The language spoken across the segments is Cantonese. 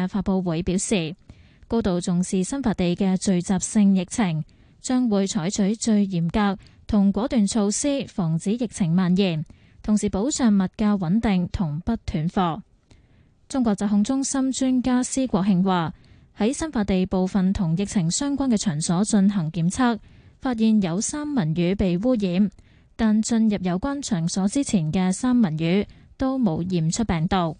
嘅發佈會表示，高度重視新發地嘅聚集性疫情，將會採取最嚴格同果斷措施，防止疫情蔓延，同時保障物價穩定同不斷貨。中國疾控中心專家施國慶話，喺新發地部分同疫情相關嘅場所進行檢測，發現有三文魚被污染，但進入有關場所之前嘅三文魚都冇驗出病毒。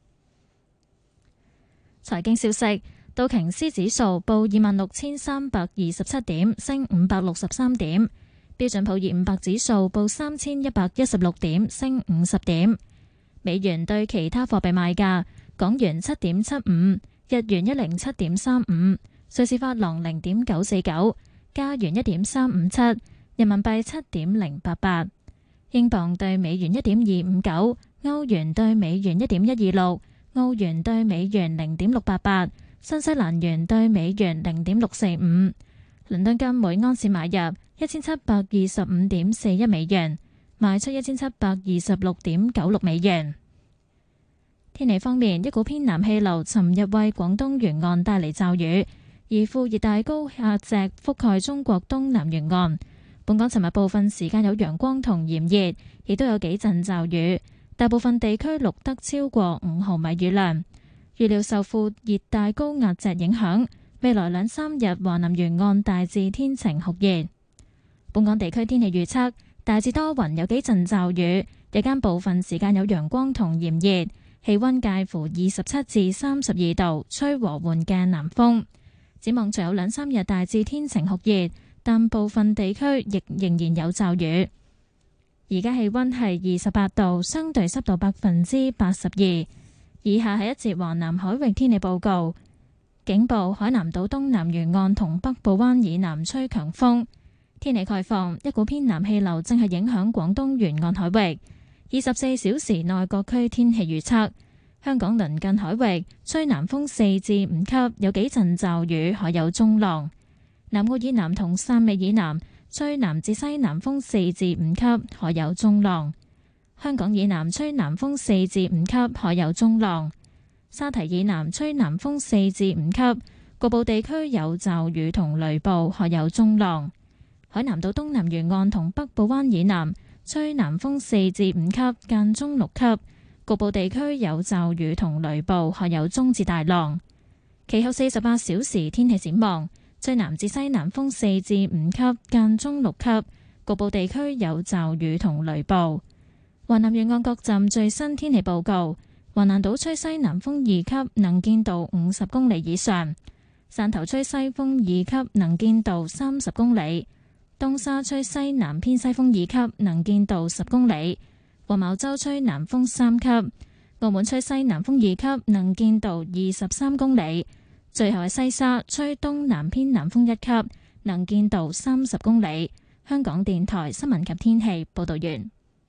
財經消息，道瓊斯指數報26,327點，升563點；標準普爾500指數報3,116點，升50點。美元對其他貨幣賣價：港元7.75，日元107.35，瑞士法郎0.949，加元1.357，人民幣7.088，英鎊對美元1.259，歐元對美元1.126，澳元對美元0.688，新西蘭元對美元0.645。倫敦金每安士買入1725.41美元，賣出1726.96美元。天氣方面，一股偏南氣流尋日為廣東沿岸帶嚟驟雨，而副熱帶高壓脊覆蓋中國東南沿岸。本港尋日部分時間有陽光同炎熱，亦都有幾陣驟雨，大部分地區錄得超過5毫米雨量。預料受副熱帶高壓脊影響，未來2-3日華南沿岸大致天晴酷熱。本港地區天氣預測大致多雲，有幾陣驟雨，日間部分時間有陽光同炎熱，氣溫介乎27至32度，吹和緩嘅南風。展望隨後2-3日大致天晴酷熱，但部分地區亦仍然有驟雨。而家氣溫係28度，相對濕度82%。以下係一節華南海域天氣報告。警報：海南島東南沿岸同北部灣以南吹強風。天氣概況：一股偏南氣流正係影響廣東沿岸海域。24小時內各區天氣預測：香港鄰近海域吹南風4至5級，有幾陣驟雨，海有中浪。南澳以南同汕尾以南吹南至西南風4至5級，海有中浪。香港以南吹南風4至5級，海有中浪。沙堤以南吹南風4至5級，局部地區有驟雨同雷暴，海有中浪。海南島東南沿岸同北部灣以南吹南風4至5級，間中6級，局部地區有驟雨同雷暴，海有中至大浪。其後48小時天氣展望：吹南至西南風4至5級，間中6級，局部地區有驟雨同雷暴。華南沿岸各站最新天氣報告：橫瀾島吹西南風2級，能見度50公里以上；汕頭吹西風2級，能見度30公里；東沙吹西南偏西風2級，能見度10公里；黃茅洲吹南風3級；澳門吹西南風2級，能見度23公里；最後係西沙吹東南偏南風1級，能見度30公里。香港電台新聞及天氣報道完。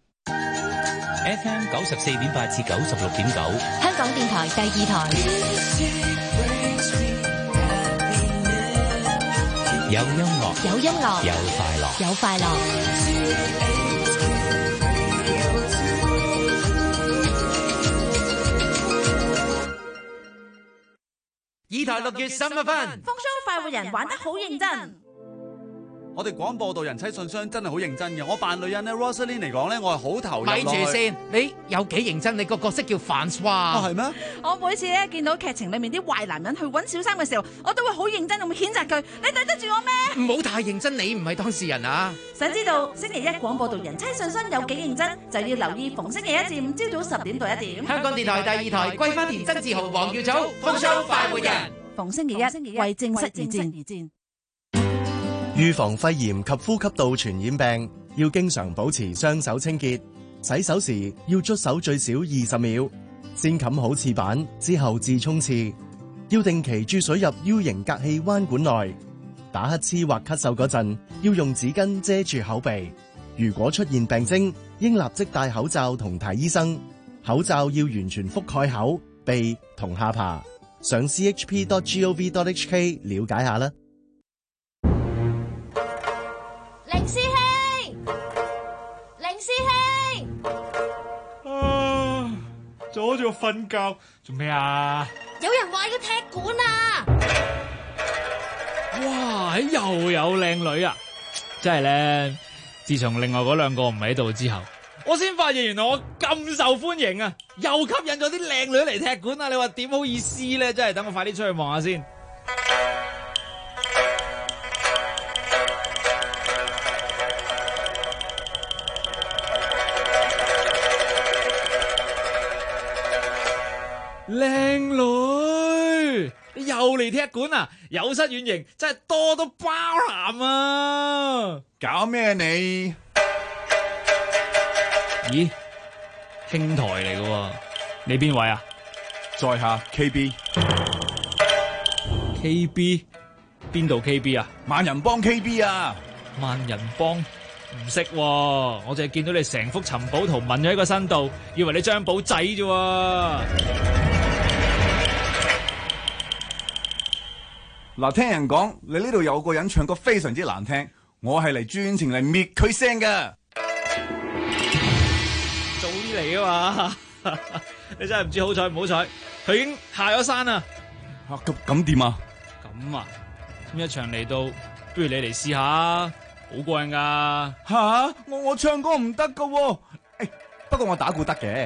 FM 94.8至96.9， 香港電台第2台。 有音樂， 有音樂， 有快樂， 有快樂。 2台6月15分， 風騷快活人玩得好認真。 我哋廣播道人妻信箱真係好認真嘅。我扮女人咧 Rosaline 嚟講咧，我係好投入。 咪住先，你有幾認真？你個角色叫范swat。 哦，係咩？ 我每次咧見到劇情裏面啲壞男人去揾小三嘅時候，我都會好認真咁譴責佢。你對得住我咩？ 唔好太認真，你唔係當事人啊！ 想知道星期一廣播道人妻信箱有幾認真，就要留意逢星期一至5朝早10點到1點。 香港電台第2台，桂花田、曾志豪、黃耀祖，風騷快活人。 逢星期一為正室而戰。 預防肺炎及呼吸道傳染病，要經常保持雙手清潔。洗手時要捽手最少20秒，先冚好廁板之後至沖廁。要定期注水入 U 型隔氣彎管內。打乞嗤或咳嗽嗰陣，要用紙巾遮住口鼻。如果出現病徵，應立即戴口罩同睇醫生。口罩要完全覆蓋口、鼻同下巴。上 chp.gov.hk 了解下啦。 凌師兄，凌師兄， 阻住我瞓覺做咩啊？ 有人話話要踢館啊！ 哇！又有靚女啊！真係咧，自從另外嗰兩個唔喺度之後，我先發現原來我咁受歡迎啊！又吸引咗啲靚女嚟踢館啊！你話點好意思咧？真係等我快啲出去望下先。靚女又嚟踢館啊！有失遠迎，真係多多包涵啊！ 搞咩你？ 咦，兄台嚟嘅喎，你邊位啊？ 在下 KB 邊度 KB 啊？ 萬人幫 KB 啊！ 萬人幫唔識喎，我淨係見到你成幅尋寶圖紋咗喺個身度，以為你張寶仔啫喎。 嗱，聽人講你呢度有個人唱歌非常之難聽，我係嚟專程嚟滅佢聲噶。 早啲嚟啊嘛！你真係唔知好彩唔好彩，佢已經下咗山啦。 咁點啊？ 咁啊，咁一場嚟到，不如你嚟試下，好過癮噶。 吓，我唱歌唔得噶喎。不過我打鼓得嘅。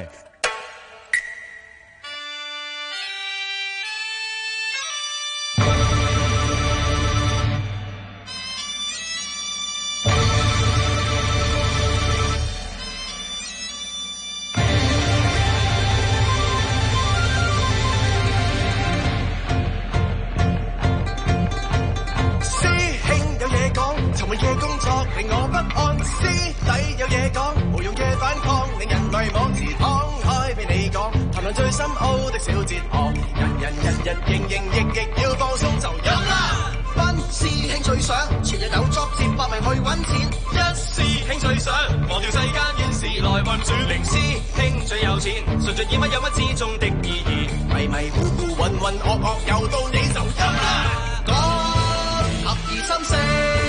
令我不安，師弟有嘢講，無用嘅反抗，令人迷惘時敞開俾你講，談論最深奧的小哲學，人營役要放鬆就有啦。班師兄最想，全日有作接百名去揾錢，一師兄最想，忘掉世間怨事來運轉，零師兄最有錢，順著耳乜有乜之中的意義，迷糊渾噩又到你就有啦。講合二心聲。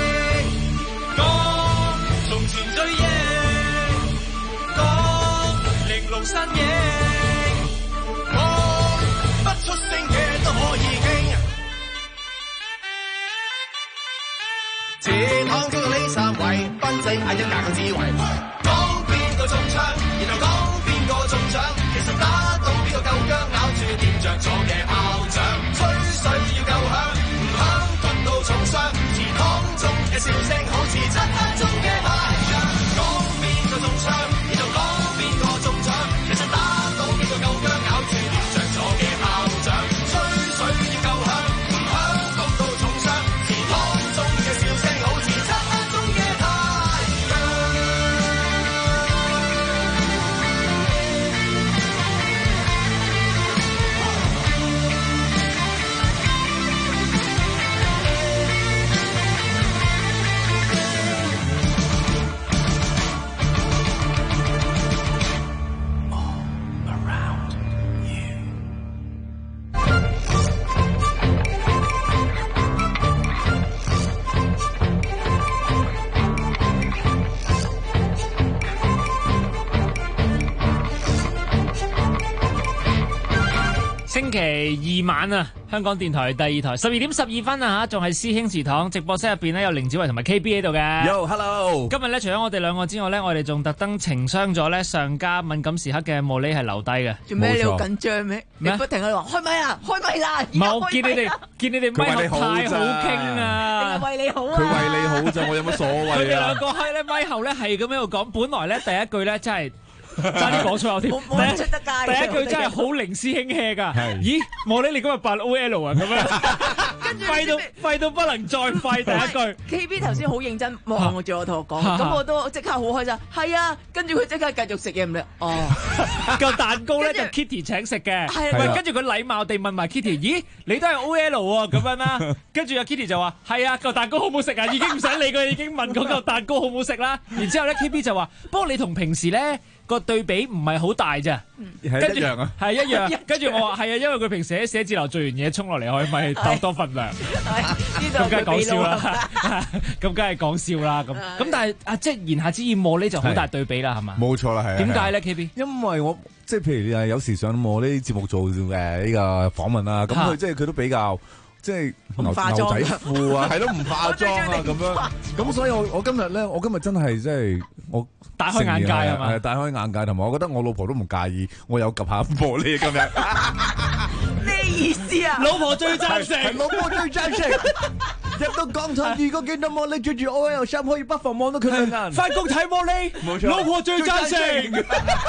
從前最英，講玲瓏身影，講不出聲嘅都可以傾。前行中嘅呢三位，賓仔嗌一架個智慧，講邊個中槍，然後講邊個中獎，其實打到邊個夠薑，咬住掂着咗嘅炮仗，吹水要夠響，唔響得到重傷，前行中嘅笑聲好似漆黑中嘅太陽，講邊個中槍，然後講邊個中獎，其實打到邊個夠薑，咬住掂着咗嘅炮仗，吹水要夠響，唔響得到重傷，前行中嘅笑聲好似漆黑中嘅太陽。 星期二晚啊，香港電台第二台12:12啊吓，仲係師兄祠堂直播室入邊咧，有凌子維同埋 KB 喺度嘅。 Yo hello， 今日咧除咗我哋兩個之外咧，我哋仲特登情商咗咧上家敏感時刻嘅茉莉係留低嘅。 做咩你好緊張咩？你不停喺度話開咪啦，開咪啦！ 唔係我見你哋咪後太好傾啊！ 為你好啊！ 佢為你好咋，我有乜所謂啊？ 佢哋兩個喺咧咪後咧係咁喺度講，本來咧第一句咧真係。差啲講錯有添， 冇出得街。 第一句真係好零師兄 hea 噶。咦，茉莉你今日扮 OL 啊？咁樣廢到不能再廢。第一句 KB 頭先好認真望住我同我講，咁我都即刻好開心。係啊，跟住佢即刻繼續食嘢唔理。哦， 個蛋糕咧就 Kitty 請食嘅。係，跟住佢禮貌地問埋 Kitty， 咦，你都係 OL 喎？咁樣啦。跟住阿 Kitty 就話：係啊，個蛋糕好唔好食啊？已經唔使理佢，已經問嗰個蛋糕好唔好食啦。然之後咧 KB 就話：不過你同平時咧個對比唔係好大咋， 係一樣啊， 係一樣。跟住我話係啊，因為佢平時喺寫字樓做完嘢衝落嚟，可以咪多份糧。咁梗係講笑啦，咁梗係講笑啦。咁但係即係言下之意，莫呢就好大對比啦，係嘛？ 冇錯啦，係。 點解咧 KB？ 因為我即係譬如有時上我呢啲節目做呢個訪問啦，咁佢即係佢都比較。即係牛仔褲啊，係咯，唔化妝啊咁樣，咁所以我今日真係即係我大開眼界係嘛？ 係大開眼界，同埋我覺得我老婆都唔介意，我有及下玻璃今日。 咩意思啊？ 老婆最贊成， 係老婆最贊成。入到港台，如果見到茉莉着住 OL 衫，可以不妨望到佢兩眼。 翻工睇茉莉， 冇錯， 老婆最贊成。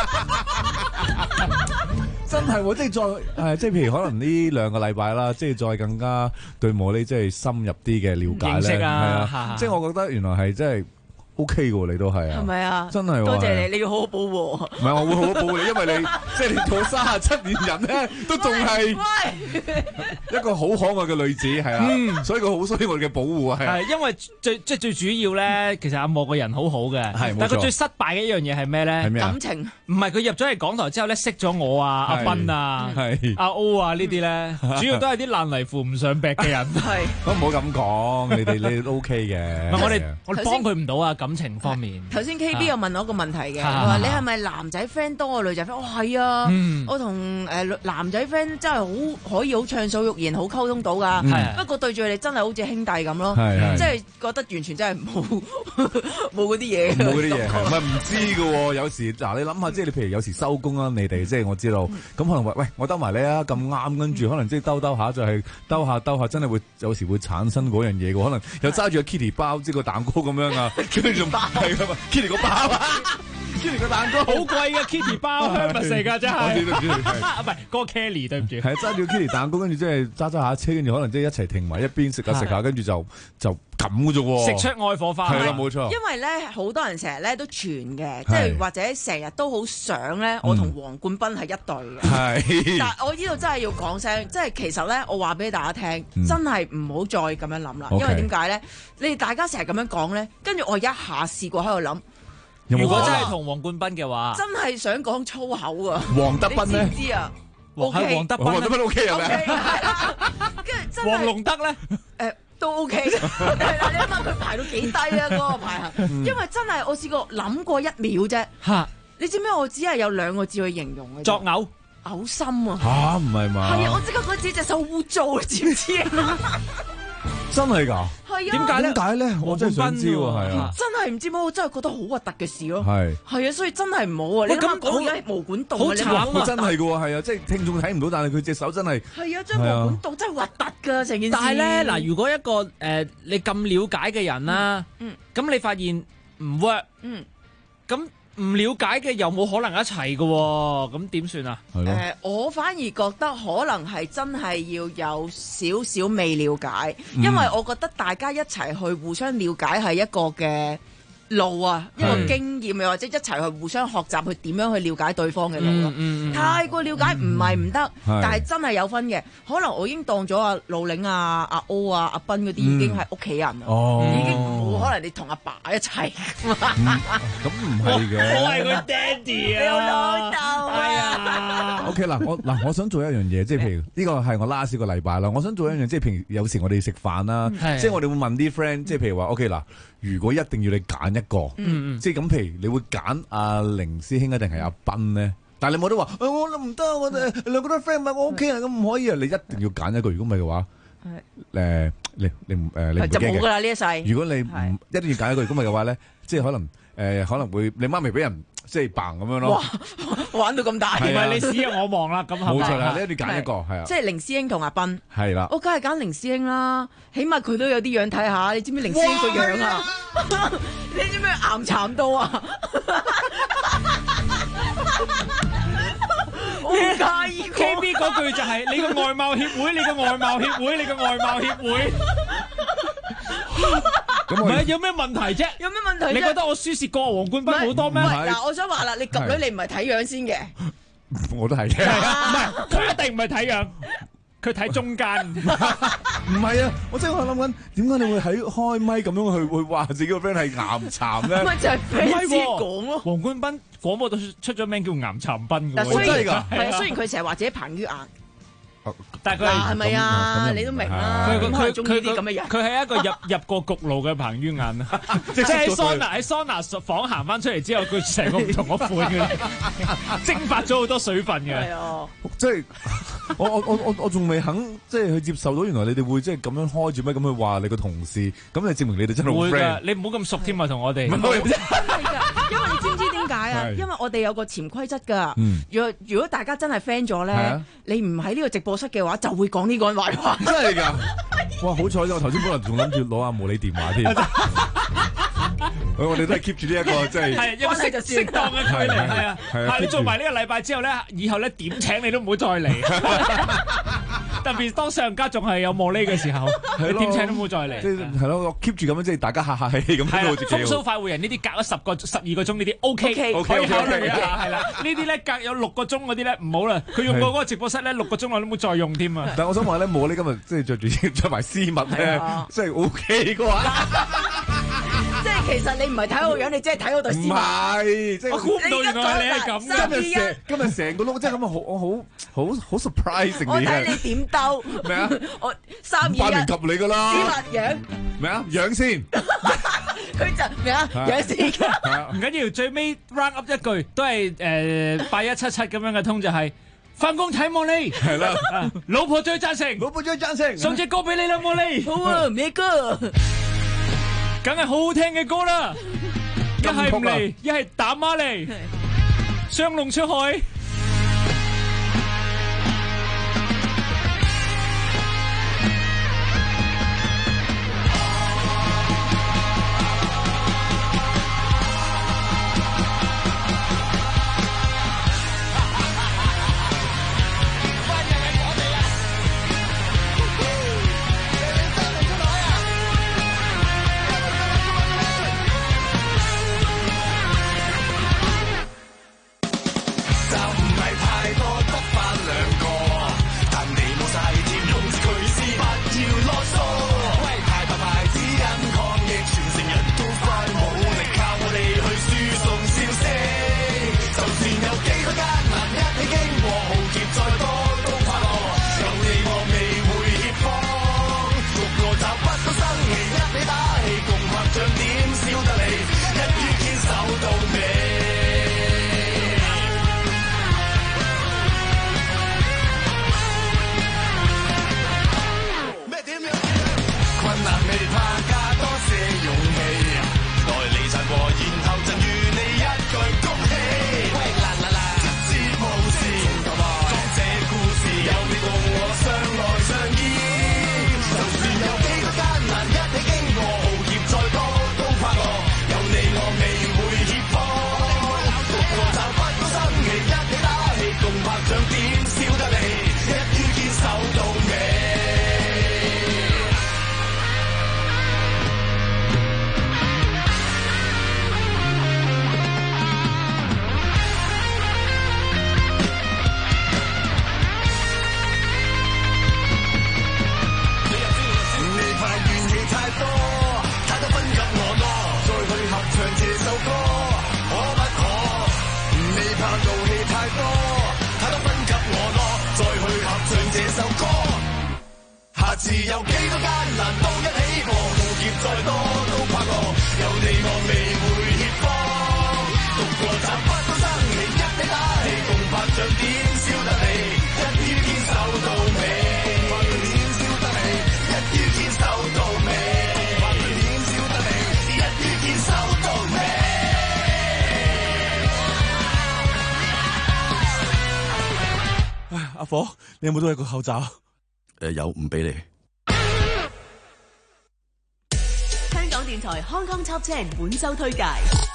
真係喎，即係再即係譬如可能呢2個禮拜啦，即係再更加對茉莉即係深入啲嘅了解咧，係啊，即係我覺得原來係真係 OK 嘅喎，你都係啊， 係咪啊？ 真係， 多謝你，你要好好保護我。 唔係，我會好好保護你，因為你即係你做37年人咧，都仲係一個好可愛嘅女子，係啊，所以佢好需要我哋嘅保護啊， 係因為最主要咧，其實阿莫個人好好嘅，但係佢最失敗嘅一樣嘢係咩咧？ 係咩啊？ 感情唔係佢入咗嚟港台之後咧，識咗我啊、阿斌啊、阿 O 啊呢啲咧，主要都係啲爛泥扶唔上壁嘅人。 係， 咁唔好咁講，你哋都 OK 嘅。 唔係我哋幫佢唔到啊，感情方面。 頭先 KB 又問我一個問題嘅，佢話你係咪男仔 friend 多過女仔 friend？我係啊，我同男仔 friend 真係好可以好暢所欲言，好溝通到噶。不過對住你真係好似兄弟咁咯，即係覺得完全真係冇嗰啲嘢。 冇嗰啲嘢，唔係唔知㗎喎。有時嗱，你諗下，即係你譬如有時收工啦，你哋即係我知道，咁可能話喂，我兜埋你啊，咁啱，跟住可能即係兜下就係兜下，真係會有時會產生嗰樣嘢嘅，可能又揸住個 Kitty 包，即係個蛋糕咁樣啊，跟住仲係㗎嘛 ，Kitty 個包啊。Kitty 個蛋糕好貴嘅 Kitty 包，香蜜食㗎真係。唔係嗰個 Kelly，對唔住。 係揸住 Kitty 蛋糕，跟住即係揸下車，跟住可能即係一齊停埋一邊食下，跟住就咁嘅啫喎。 食出愛火花。 係啦，冇錯。 因為咧，好多人成日咧都傳嘅，即係或者成日都好想咧，我同黃冠斌係一對嘅。 係。 但係我呢度真係要講聲，即係其實咧，我話俾大家聽，真係唔好再咁樣諗啦。因為點解咧？你哋大家成日咁樣講咧，跟住我一下試過喺度諗。 如果真係同黃冠斌嘅話， 真係想講粗口啊！ 黃德斌咧， 你知唔知啊？ 係黃德斌， 黃德斌 OK 係咪？ 跟住真係黃龍德咧， 都 OK。係啦，你諗下佢排到幾低啊？嗰個排行，因為真係我試過諗過1秒啫。嚇！你知唔知我只係有2個字去形容嘅？ 作嘔， 嘔心啊！ 嚇唔係嘛？ 係啊！我即刻覺得自己隻手污糟，你知唔知啊？ 真係㗎？ 係啊！ 點解咧？我真係想知喎，係啊！ 真係唔知乜，我真係覺得好核突嘅事咯。 係啊，所以真係唔好啊！你咁講而家毛管戙， 好慘啊！ 真係㗎喎，係啊！即係聽眾睇唔到，但係佢隻手真係係啊，將毛管戙真係核突㗎成件事。 但係咧嗱，如果一個你咁了解嘅人啦，咁你發現唔 work，咁。唔了解嘅又冇可能一齊嘅喎，咁點算啊？ 我反而覺得可能係真係要有少少未了解，因為我覺得大家一齊去互相了解係一個嘅路啊，一個經驗，又或者一齊去互相學習去點樣去了解對方嘅路咯。太過了解唔係唔得，但係真係有分嘅。可能我已經當咗阿路領啊、阿 O 啊、阿斌嗰啲已經係屋企人啦，已經冇可能你同阿爸一齊。 咁唔係嘅， 我係佢爹哋啊， 老豆啊。 OK 嗱，我想做一樣嘢，即係譬如呢個係我 last 個禮拜啦。我想做一樣，即係譬如有時我哋食飯啦，即係我哋會問啲 friend，即係譬如話 OK 嗱。如果一定要你揀一個，即係咁，譬如你會揀阿凌師兄一定係阿斌咧？但係你冇得話，我唔得，我哋兩個都 friend，唔係我屋企人，咁唔可以啊！你一定要揀一個，如果唔係嘅話，你唔就冇噶啦呢一世。 如果你唔一定要揀一個，如果唔係嘅話咧，即係可能會你媽咪俾人即係扮咁樣咯。 哇！玩到咁大， 唔係你屎我望啦，咁冇錯啦，你一定要揀一個係啊。 即係凌師兄同阿斌係啦， 我梗係揀凌師兄啦，起碼佢都有啲樣睇下。你知唔知凌師兄個樣啊？你知唔知岩慘到啊？我唔介意。 KB 嗰句就係你個外貌協會，你個外貌協會，你個外貌協會。唔係有咩問題啫？ 有咩問題啫？ 你覺得我輸蝕過黃冠斌好多咩？ 嗱，我想話啦，你及女你唔係睇樣先嘅。 我都係嘅。 唔係佢一定唔係睇樣。 佢睇中間。 唔係啊，我真係諗緊，點解你會喺開咪咁樣去話自己個 friend 係岩蠶咧？ 咪就係 friend 先講咯。 黃冠斌廣播都出咗名叫岩蠶斌嘅喎， 真係㗎。 係啊，雖然佢成日話自己彭于晏。 但係佢係咪啊？你都明啦，佢中意啲咁嘅人。 佢係一個入過焗爐嘅彭于晏啊！即係喺桑拿房行翻出嚟之後，佢成個唔同一款嘅，蒸發咗好多水分嘅。 係啊， 即係我仲未肯即係去接受到，原來你哋會即係咁樣開住咩咁去話你個同事，咁就證明你哋真係好 friend。會㗎， 你唔好咁熟添啊，同我哋。 因為你知唔知點解啊？因為我哋有個潛規則㗎。如果大家真係 friend 咗咧，你唔喺呢個直播室嘅話，就會講呢個人壞話。 真係㗎！哇，好彩我頭先本來仲諗住攞阿毛你電話添。我哋都係 keep 住呢一個即係一個適當嘅距離，係啊，你做埋呢個禮拜之後咧，以後咧點請你都唔好再嚟。特別當上家仲係有莫呢嘅時候，你點請都唔好再嚟。 係咯，我 keep 住咁樣，即係大家客氣咁樣。 風騷快活人呢啲隔咗12個鐘呢啲 OK，可以考慮下。係啦，呢啲咧隔有6個鐘嗰啲咧唔好啦。佢用過嗰個直播室咧6個鐘我都冇再用添啊。 但係我想話咧，莫呢今日即係着埋絲襪咧，即係 OK 嘅話。 即係其實你唔係睇我樣，你真係睇我對絲襪。 唔係，即係我估唔到原來你係咁。 今日成個 look 真係咁啊，好 surprising 嘅。 我睇你點兜咩啊？ 我3、2、1， 八年及你噶啦。 絲襪樣咩啊？樣先。 佢就咩啊？樣先。 唔緊要，最尾 round up 一句都係8177咁樣嘅通就係。翻工睇莫呢，係啦，老婆最贊成， 老婆最贊成， 送隻歌俾你啦，莫呢， 好啊，咩歌？ 梗係好好聽嘅歌啦，一係唔嚟，一係打孖嚟，雙龍出海。 自有幾多艱難都一起過，浩劫再多都怕過，有你我未會怯慌。獨個賺不到生氣，一起打氣，共拍掌點燒得你，一於堅守到尾。點燒得你，一於堅守到尾。點燒得你，一於堅守到尾。 唉，阿火，你有冇多一個口罩？ 有，唔俾你。 香港電台 Hong Kong Top 10本周推介。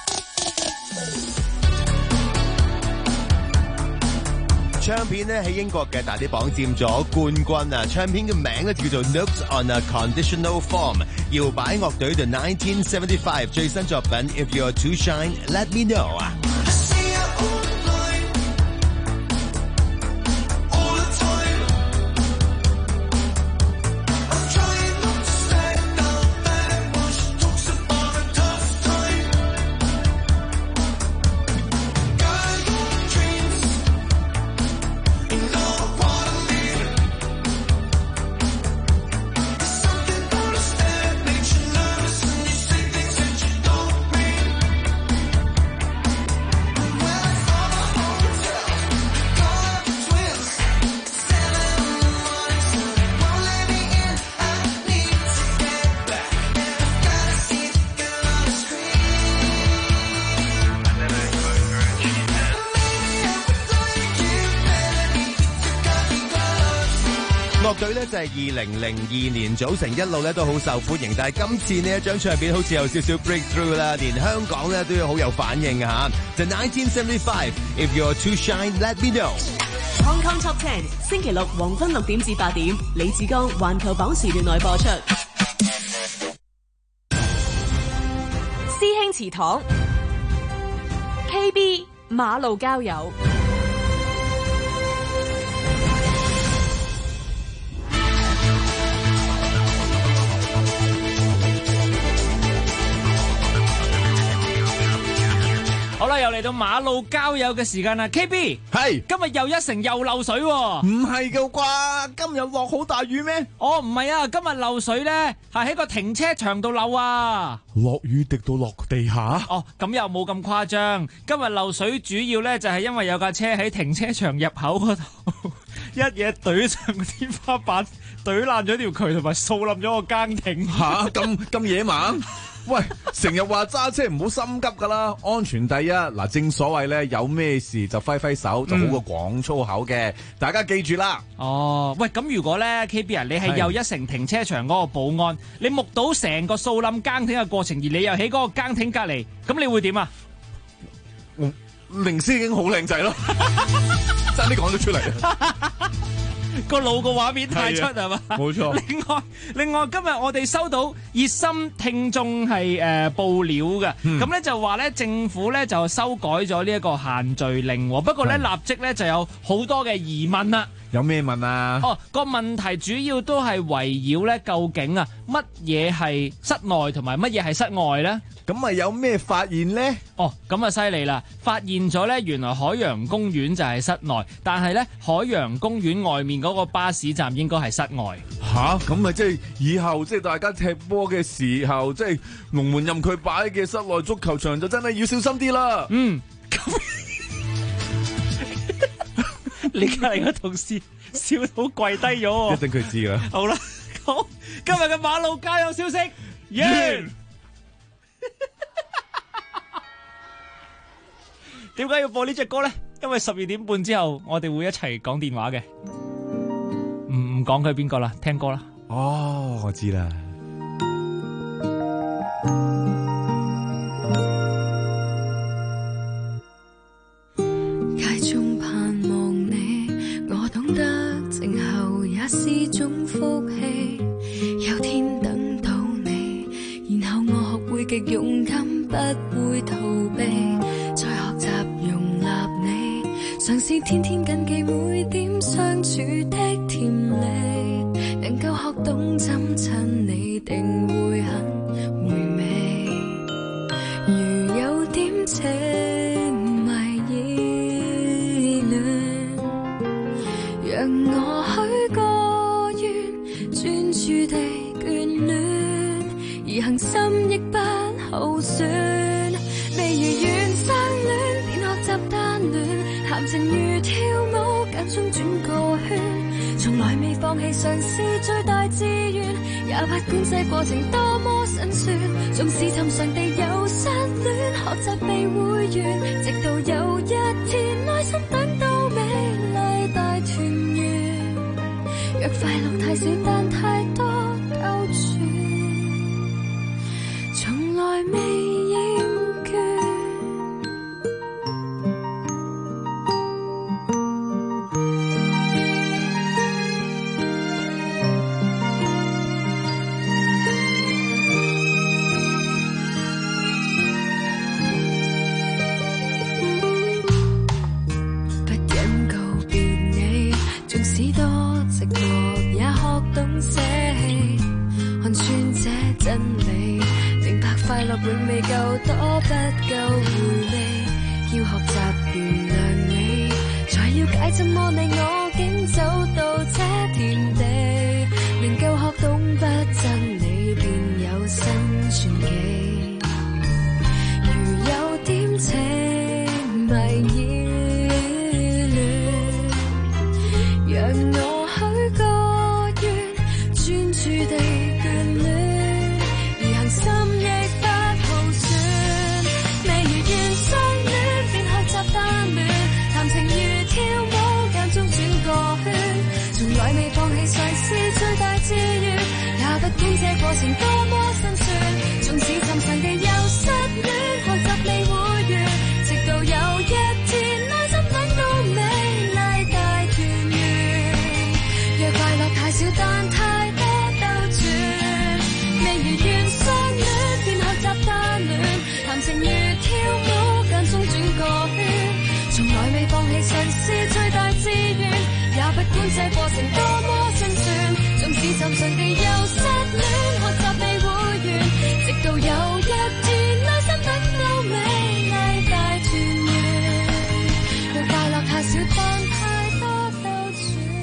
唱片咧喺英國嘅大碟榜佔咗冠軍啊！唱片嘅名咧叫做 Notes on a Conditional Form， 搖擺樂隊嘅1975最新作品 If You're Too Shy Let Me Know 啊！ 咧就係2002年組成，一路咧都好受歡迎，但係今次呢一張唱片好似有少少 breakthrough 啦，連香港咧都要好有反應啊吓。The 1975 If You're Too Shy Let Me Know。 Hong Kong Top 10星期六黃昏6點至8點，李志剛環球榜時段內播出。師兄祠堂 KB 馬路交友。 好啦，又嚟到馬路交友嘅時間啦 ！KB 係今日又一城又漏水喎， 唔係㗎啩？今日落好大雨咩？ 哦，唔係啊，今日漏水咧係喺個停車場度漏啊！ 落雨滴到落地下？ 哦，咁又冇咁誇張。今日漏水主要咧就係因為有架車喺停車場入口嗰度一嘢懟上個天花板，懟爛咗條渠同埋掃冧咗個更亭。 吓，咁野蠻？喂，成日話揸車唔好心急噶啦，安全第一。嗱，正所謂咧，有咩事就揮揮手，就好過講粗口嘅。大家記住啦。 哦，喂，咁如果咧 KB 啊，你係又一城停車場嗰個保安，你目睹成個掃冧更亭嘅過程，而你又喺嗰個更亭隔離，咁你會點啊？ 凌司已經好靚仔咯，爭啲講咗出嚟。 個腦個畫面太出係嘛？ 冇錯。 另外今日我哋收到熱心聽眾係報料嘅，咁咧就話咧政府咧就修改咗呢一個限聚令，不過咧立即咧就有好多嘅疑問啦。 有咩問啊？ 哦，個問題主要都係圍繞咧，究竟啊乜嘢係室內同埋乜嘢係室外咧？ 咁啊有咩發現咧？ 哦，咁啊犀利啦！發現咗咧，原來海洋公園就係室內，但係咧海洋公園外面嗰個巴士站應該係室外。 吓，咁咪即係以後即係大家踢波嘅時候，即係龍門任佢擺嘅室內足球場就真係要小心啲啦。 嗯，咁你隔籬個同事笑到跪低咗， 一陣佢知啦。 好啦，好，今日嘅馬路交友消息完。點解要播呢隻歌咧？因為12點半之後，我哋會一齊講電話嘅。唔講佢邊個啦，聽歌啦。 哦，我知啦。 街中盼望你，我懂得靜候也是種福氣。有天等到你，然後我學會極勇敢，不會逃避。再學習容納你，嘗試天天緊記每點相處的甜蜜，能夠學懂怎親你，定會很回味。如有點情迷意亂，讓我許個願，專注地眷戀，而行心亦不耗損。未如願相戀，便學習單戀，談情如跳舞，間中轉個圈，從來未放棄嘗試最大志願，也不管這過程多麼辛酸，縱使尋常地有失戀，學習被會員，直到有一天內心等到美麗大團圓。若快樂太少，但太多糾纏，從來未厭倦。永未夠多，不夠回味，要學習原諒你，才了解怎麼你我竟走到這田地，能夠學懂不憎你，便有新傳奇。如有點情迷意亂，讓我許個願，專注地眷戀，而行心亦談情如跳舞，間中轉個圈，從來未放棄嘗試不管這過程多麼辛酸，縱使尋常地又失戀，學習未會完，直到有一天內心等到美麗大團圓。若快樂太少但太多兜轉，未如願相戀便學習單戀，談情如跳舞間中轉個圈，從來未放棄嘗試最大志願，也不管這過程多麼辛酸，縱使尋常地又失戀，學習未會完，直到有一天內心等到美麗大團圓。若快樂太少但太多兜轉，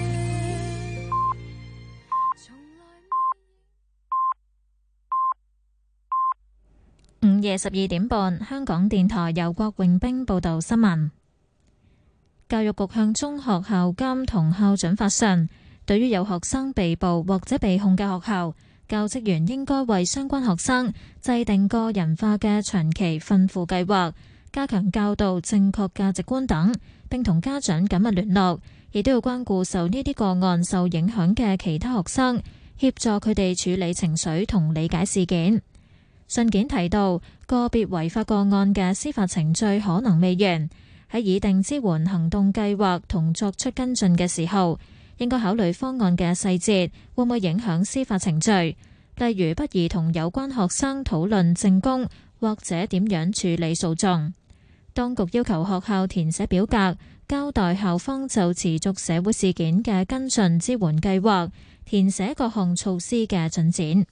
午夜12點半，香港電台由郭榮冰報道新聞。教育局向中學校監同校長發信，對於有學生被捕或者被控嘅學校，教職員應該為相關學生制定個人化嘅長期訓輔計劃，加強教導正確價值觀等，並同家長緊密聯絡，亦都要關顧受呢啲個案受影響嘅其他學生，協助佢哋處理情緒同理解事件。信件提到，個別違法個案嘅司法程序可能未完，喺擬定支援行動計劃同作出跟進嘅時候，應該考慮方案嘅細節會唔會影響司法程序，例如不宜同有關學生討論證供或者點樣處理訴訟。當局要求學校填寫表格，交代校方就持續社會事件嘅跟進支援計劃，填寫各項措施嘅進展。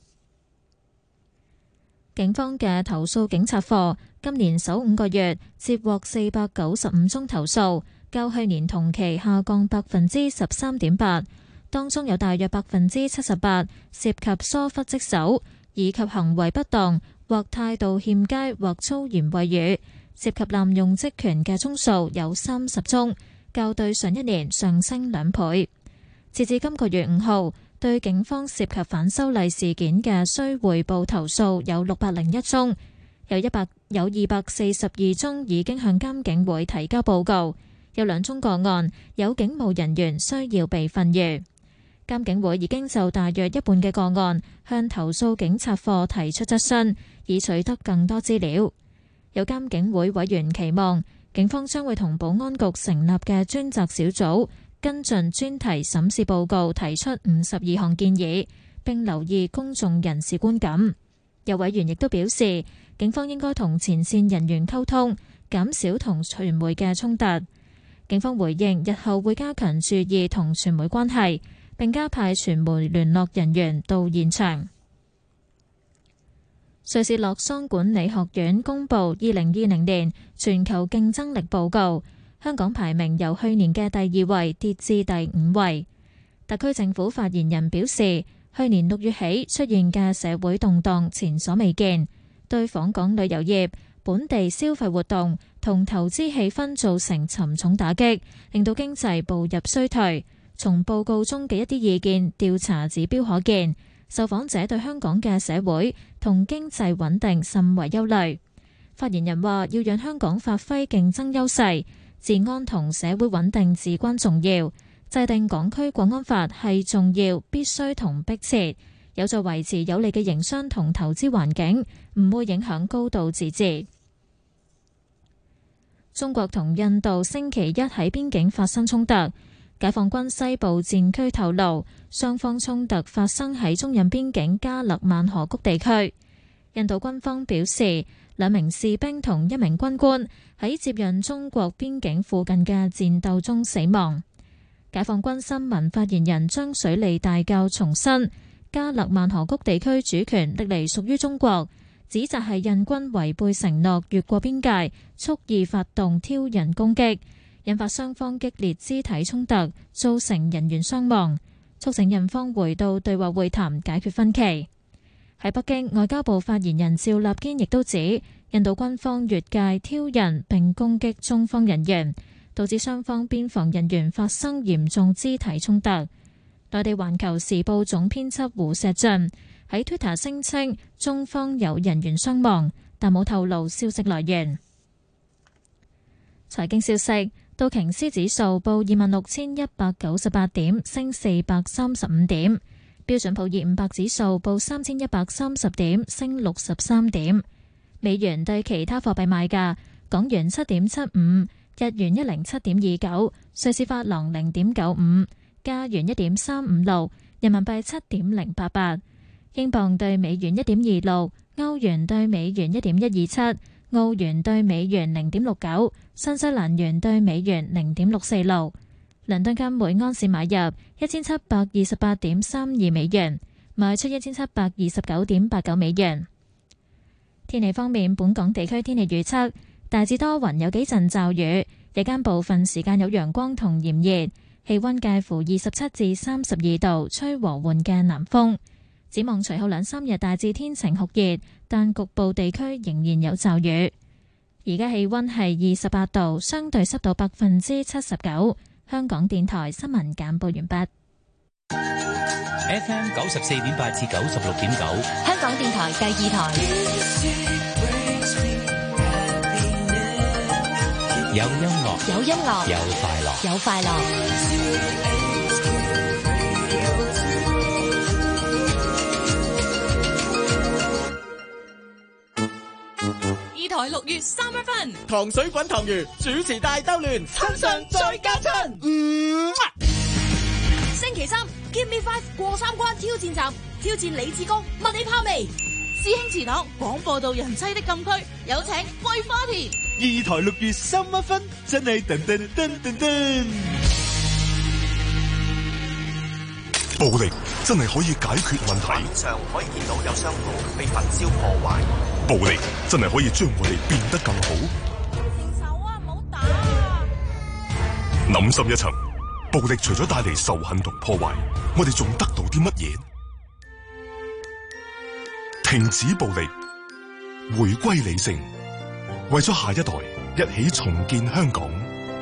警方嘅投訴警察課今年首5個月接獲495宗投訴，較去年同期下降13.8%，當中有大約78%涉及疏忽職守，以及行為不當或態度欠佳或粗言穢語，涉及濫用職權嘅宗數有30宗，較對上一年上升2倍。截至今個月5號，對警方涉及反修例事件嘅需匯報投訴有601宗，有242宗已經向監警會提交報告，有2宗個案有警務人員需要被訓諭。監警會已經就大約一半嘅個案向投訴警察課提出質詢，以取得更多資料。有監警會委員期望警方將會同保安局成立嘅專責小組跟進專題審視報告提出52項建議，並留意公眾人士觀感。有委員亦都表示，警方應該同前線人員溝通，減少同傳媒嘅衝突。警方回應，日後會加強注意同傳媒關係，並加派傳媒聯絡人員到現場。瑞士洛桑管理學院公布2020年全球競爭力報告，香港排名由去年嘅第2位跌至第5位。特區政府發言人表示，去年6月起出現嘅社會動盪前所未見，對訪港旅遊業、本地消費活動同投資氣氛造成沉重打擊，令到經濟步入衰退。從報告中嘅一啲意見調查指標可見，受訪者對香港嘅社會同經濟穩定甚為憂慮。發言人話，要讓香港發揮競爭優勢，治安同社會穩定至關重要，制定港區國安法係重要、必須同迫切，有助維持有利嘅營商同投資環境，唔會影響高度自治。中國同印度星期一喺邊境發生衝突，解放軍西部戰區透露，雙方衝突發生喺中印邊境加勒萬河谷地區。印度軍方表示，2名士兵同1名軍官喺接壤中國邊境附近嘅戰鬥中死亡。解放軍新聞發言人張水利大校重申，加勒萬河谷地區主權歷嚟屬於中國，指責係印軍違背承諾越過邊界，蓄意發動挑釁攻擊，引發雙方激烈肢體衝突，造成人員傷亡，促請印方回到對話會談解決分歧。喺北京，外交部發言人趙立堅亦都指，印度軍方越界挑釁並攻擊中方人員，導致雙方邊防人員發生嚴重肢體衝突。內地環球時報總編輯胡錫進喺 Twitter 聲稱，中方有人員傷亡，但冇透露消息來源。財經消息，道瓊斯指數報26,198點，升435點。 標準普爾500指數報3130點，升63點。美元對其他貨幣賣價：港元7.75，日元107.29，瑞士法郎0.95，加元1.356，人民幣7.088，英鎊對美元1.26，歐元對美元1.127，澳元對美元0.69，新西蘭元對美元0.646。倫敦金每安士買入1728.32美元，賣出1729.89美元。天氣方面，本港地區天氣預測大致多雲，有幾陣驟雨，日間部分時間有陽光同炎熱，氣溫介乎27至32度，吹和緩嘅南風。展望隨後2-3日大致天晴酷熱，但局部地區仍然有驟雨。而家氣溫係28度，相對濕度79%。香港電台新聞簡報完畢。 FM 94.8至96.9， 香港電台第2台。 有音樂， 有音樂， 有快樂， 有快樂。 2台6月3分， 糖水滾糖魚主持大兜亂，親上再加親。 星期3 Give Me 5過3關挑戰站，挑戰李志剛問你怕未？師兄祠堂廣播道人妻的禁區，有請桂花田。 2台6月3分，真係噔噔噔噔噔。 暴力真係可以解決問題。 畫面上可以見到有商鋪被焚燒破壞。 暴力真係可以將我哋變得更好。 停手啊！唔好打！ 諗深一層，暴力除咗帶嚟仇恨同破壞，我哋仲得到啲乜嘢？停止暴力，回歸理性，為咗下一代，一起重建香港。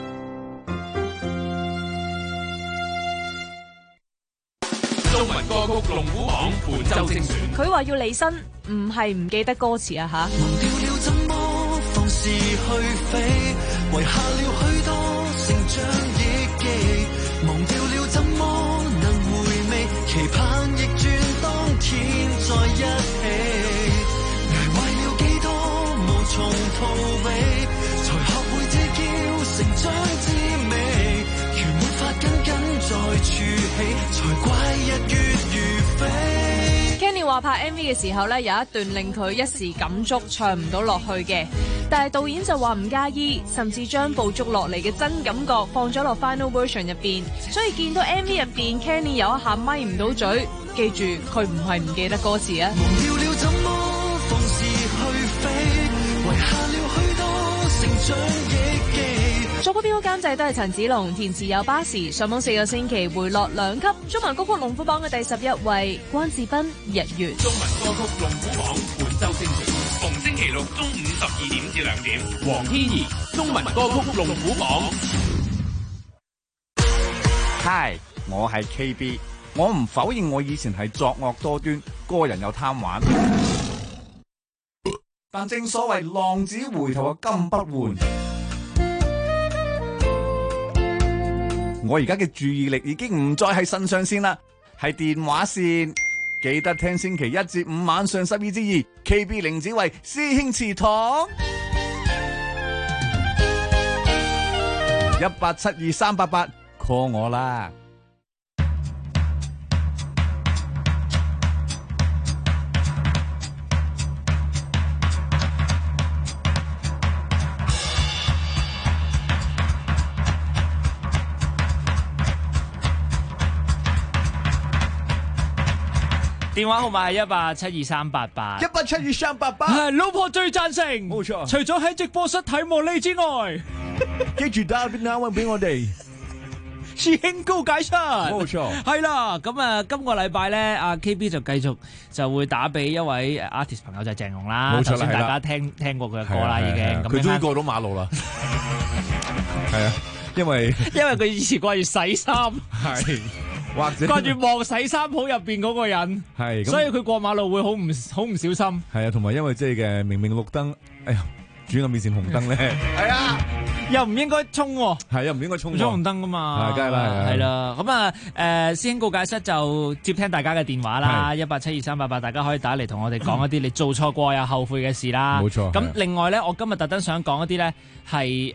中文歌曲龍虎榜本周精選， 佢話要離身，唔係唔記得歌詞啊吓。忘掉了怎麼放肆去飛，遺下了許多成長憶記，忘掉了怎麼能回味，期盼逆轉當天在一起，捱壞了幾多無從逃避，才學會這叫成長滋味，權沒法緊緊再儲起，才怪日月如飛。Kenny 話拍 MV 嘅時候呢，有一段令佢一時感觸，唱唔到落去嘅，但係導演就話唔介意，甚至將捕捉落嚟嘅真感覺放咗落 final version 入邊，所以見到 MV 入邊 Kenny 有一下咪唔到嘴，記住佢唔係唔記得歌詞啊。忘掉了怎麼放肆去飛，遺下了許多成長憶記。作曲編曲監製都係陳子龍，填詞有巴士，上榜4個星期回落2級。中文歌曲龍虎榜嘅第11位，關智斌日月。 中文歌曲龍虎榜本周精選，逢星期六中午12點至2點，黃天怡中文歌曲龍虎榜。 Hi， 我係 KB， 我唔否認我以前係作惡多端，個人又貪玩，但正所謂浪子回頭嘅金不換。我而家嘅注意力已經唔再係腎上腺啦，係電話線。記得聽星期1至5晚上12至2 ，KB 凌子維師兄祠堂，1872388 call 我啦。 電話號碼係1872388。 1872388。 老婆最贊成。 冇錯。 除咗喺直播室睇茉莉之外， 記住打電話俾我哋。 師兄高解出。 冇錯。 係啦，咁啊，今個禮拜咧，阿 KB 就繼續就會打俾一位 artist 朋友就係鄭融啦。 冇錯啦， 大家聽過佢嘅歌啦，已經。 佢終於過到馬路啦。係啊，因為佢以前掛住洗衫。 係。或者掛住望洗衫鋪入邊嗰個人， 係， 所以佢過馬路會好唔小心。 係啊，同埋因為即係嘅明明綠燈，哎呀，轉個面前紅燈咧，係啊。 又唔應該衝喎。 係又唔應該衝紅燈噶嘛。 梗係啦， 係啦。咁啊，師兄告解室就接聽大家嘅電話啦，1872388，大家可以打嚟同我哋講一啲你做錯過又後悔嘅事啦。 冇錯。 咁另外咧，我今日特登想講一啲咧係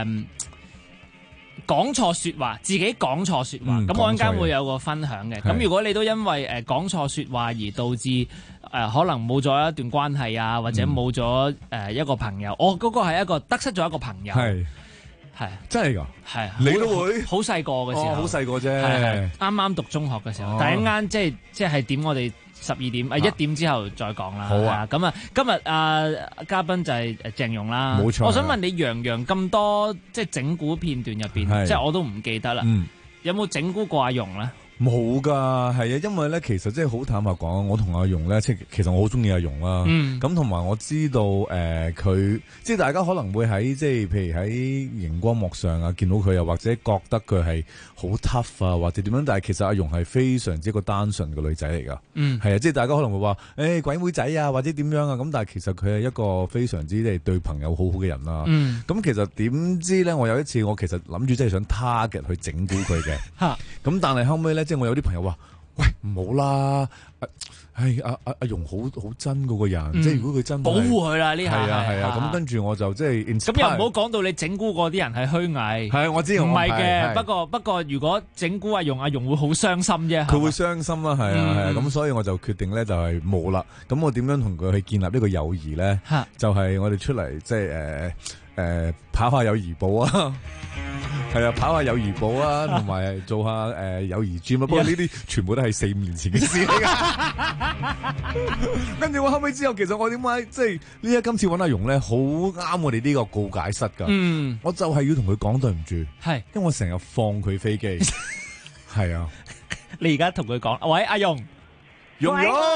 講錯説話，自己講錯説話。咁我陣間會有個分享嘅。咁如果你都因為講錯説話而導致可能冇咗一段關係啊，或者冇咗一個朋友，我嗰個係一個得失咗一個朋友。係真係㗎， 係你都會好細個嘅時候， 好細個啫， 啱啱讀中學嘅時候，第一間即係點我哋12點1點之後再講啦。好啊，咁啊，今日嘉賓就係鄭融啦。 冇錯。 我想問你，楊咁多即係整蠱片段入邊，即係我都唔記得啦。有冇整蠱過阿融咧？ 冇噶，係啊，因為咧，其實即係好坦白講，我同阿融咧，其實我好中意阿融啦。咁同埋我知道佢，即係大家可能會喺即係譬如喺熒光幕上啊，見到佢，又或者覺得佢係好 tough 啊，或者點樣，但係其實阿融係非常之一個單純嘅女仔嚟噶。係啊，即係大家可能會話鬼妹仔啊，或者點樣啊，咁但係其實佢係一個非常之即係對朋友好好嘅人啦。咁其實點知咧，我有一次我其實諗住即係想 target 去整蠱佢嘅。咁但係後尾咧。即係我有啲朋友話：喂，唔好啦，阿融好真嗰個人，即係如果佢真保護佢啦，呢下係啊，咁跟住我就即係咁又唔好講到你整蠱嗰啲人係虛偽， 係我知， 唔係嘅。不過如果整蠱阿融會好傷心啫， 佢會傷心啦，係啊，咁所以我就決定咧就係冇啦。咁我點樣同佢去建立呢個友誼咧？就係我哋出嚟即係跑下友誼步啊！係啊，跑下友誼步啊，同埋做下友誼 gym 啊。不過呢啲全部都係4、5年前嘅事嚟噶。跟住我後尾之後，其實我點解即係今次揾阿融咧，好啱我哋呢個告解室噶。我就係要同佢講對唔住，係，因為我成日放佢飛機。係啊， 你而家同佢講，喂，阿融， 融，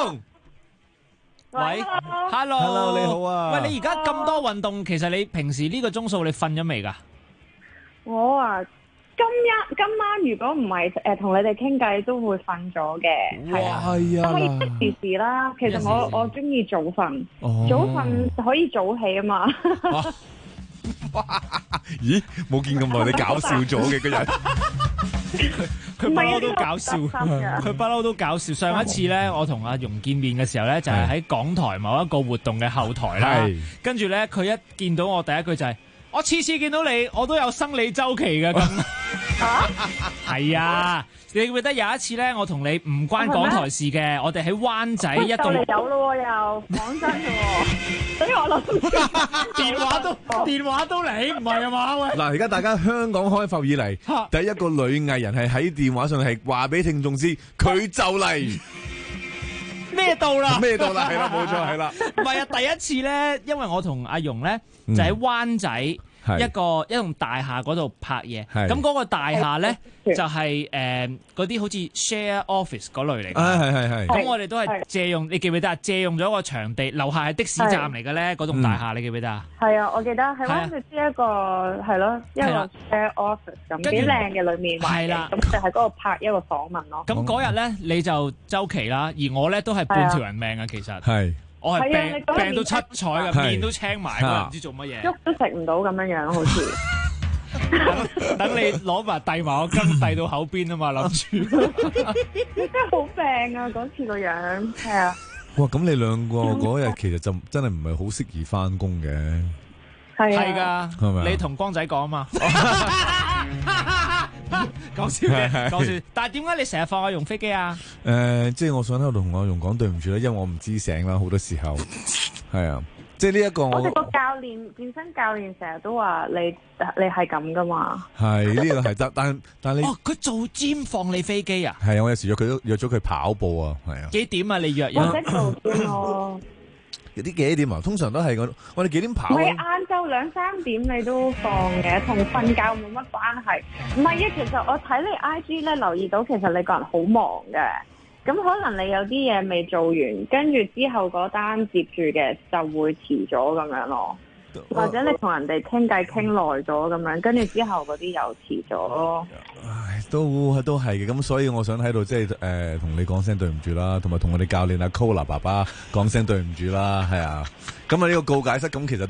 喂 ，hello， 你好啊。 喂，你而家咁多運動，其實你平時呢個鐘數你瞓咗未噶？ 我啊，今晚如果唔係同你哋傾偈，都會瞓咗嘅。係啊，可以即時啦。其實我中意早瞓，早瞓可以早起啊嘛。 咦，冇見咁耐，你搞笑咗嘅個人。 佢不嬲都搞笑，佢不嬲都搞笑。上一次咧，我同阿融見面嘅時候咧，就係喺港台某一個活動嘅後台啦。跟住咧，佢一見到我第一句就係：我次次見到你，我都有生理週期嘅咁。係啊，你記得有一次咧，我同你唔關港台事嘅，我哋喺灣仔一棟。 有咯又講真嘅喎，所以我諗電話都嚟，唔係啊嘛喂。 嗱，而家大家香港開埠以嚟，第一個女藝人係喺電話上係話俾聽眾知，佢就嚟。 咩到啦？ 咩到啦？係啦，冇錯，係啦。 唔係啊，第一次咧，因為我同阿融咧就喺灣仔一棟大廈嗰度拍嘢，咁嗰個大廈咧就係嗰啲好似 share office 嗰類嚟嘅。 係。 咁我哋都係借用，你記唔記得啊？借用咗個場地，樓下係的士站嚟嘅咧，嗰棟大廈你記唔記得啊？ 係啊，我記得喺灣仔一個係咯，一個 share office 咁幾靚嘅裏面。係啦，咁就喺嗰度拍一個訪問咯。 咁嗰日咧你就周期啦，而我咧都係半條人命啊，其實。係。我係病到七彩嘅，面都青埋，唔知做乜嘢， 喐都食唔到咁樣，好似。 等你攞埋遞埋個羹遞到口邊啊嘛，諗住。 你真係好病啊！嗰次個樣，係啊。 哇！咁你兩個嗰日其實就真係唔係好適宜翻工嘅。 係噶，係咪？你同光仔講啊嘛。講笑嘅，講笑。但係點解你成日放阿融飛機啊？ 即係我想喺度同阿融講對唔住咧，因為我唔知醒啦，好多時候係啊。即係呢一個我哋個健身教練成日都話你係咁噶嘛。係呢個係得，但你佢做 gym 放你飛機啊？ 係啊，我有時約咗佢跑步啊，係啊。 幾點啊？你約人？ 或者做 gym 咯。 有啲幾點啊？通常都係我哋幾點跑？ 唔係晏晝2、3點你都放嘅，同瞓覺冇乜關係。唔係啊，其實我睇你 IG 咧，留意到其實你個人好忙嘅，咁可能你有啲嘢未做完，跟住之後嗰單接住嘅就會遲咗咁樣咯。或者你同人哋傾偈傾耐咗咁樣，跟住之後嗰啲又遲咗咯。 唉，都係嘅，咁所以我想喺度即係同你講聲對唔住啦，同埋同我哋教練阿 Cola 爸爸講聲對唔住啦，係啊。咁啊呢個告解室咁其實都。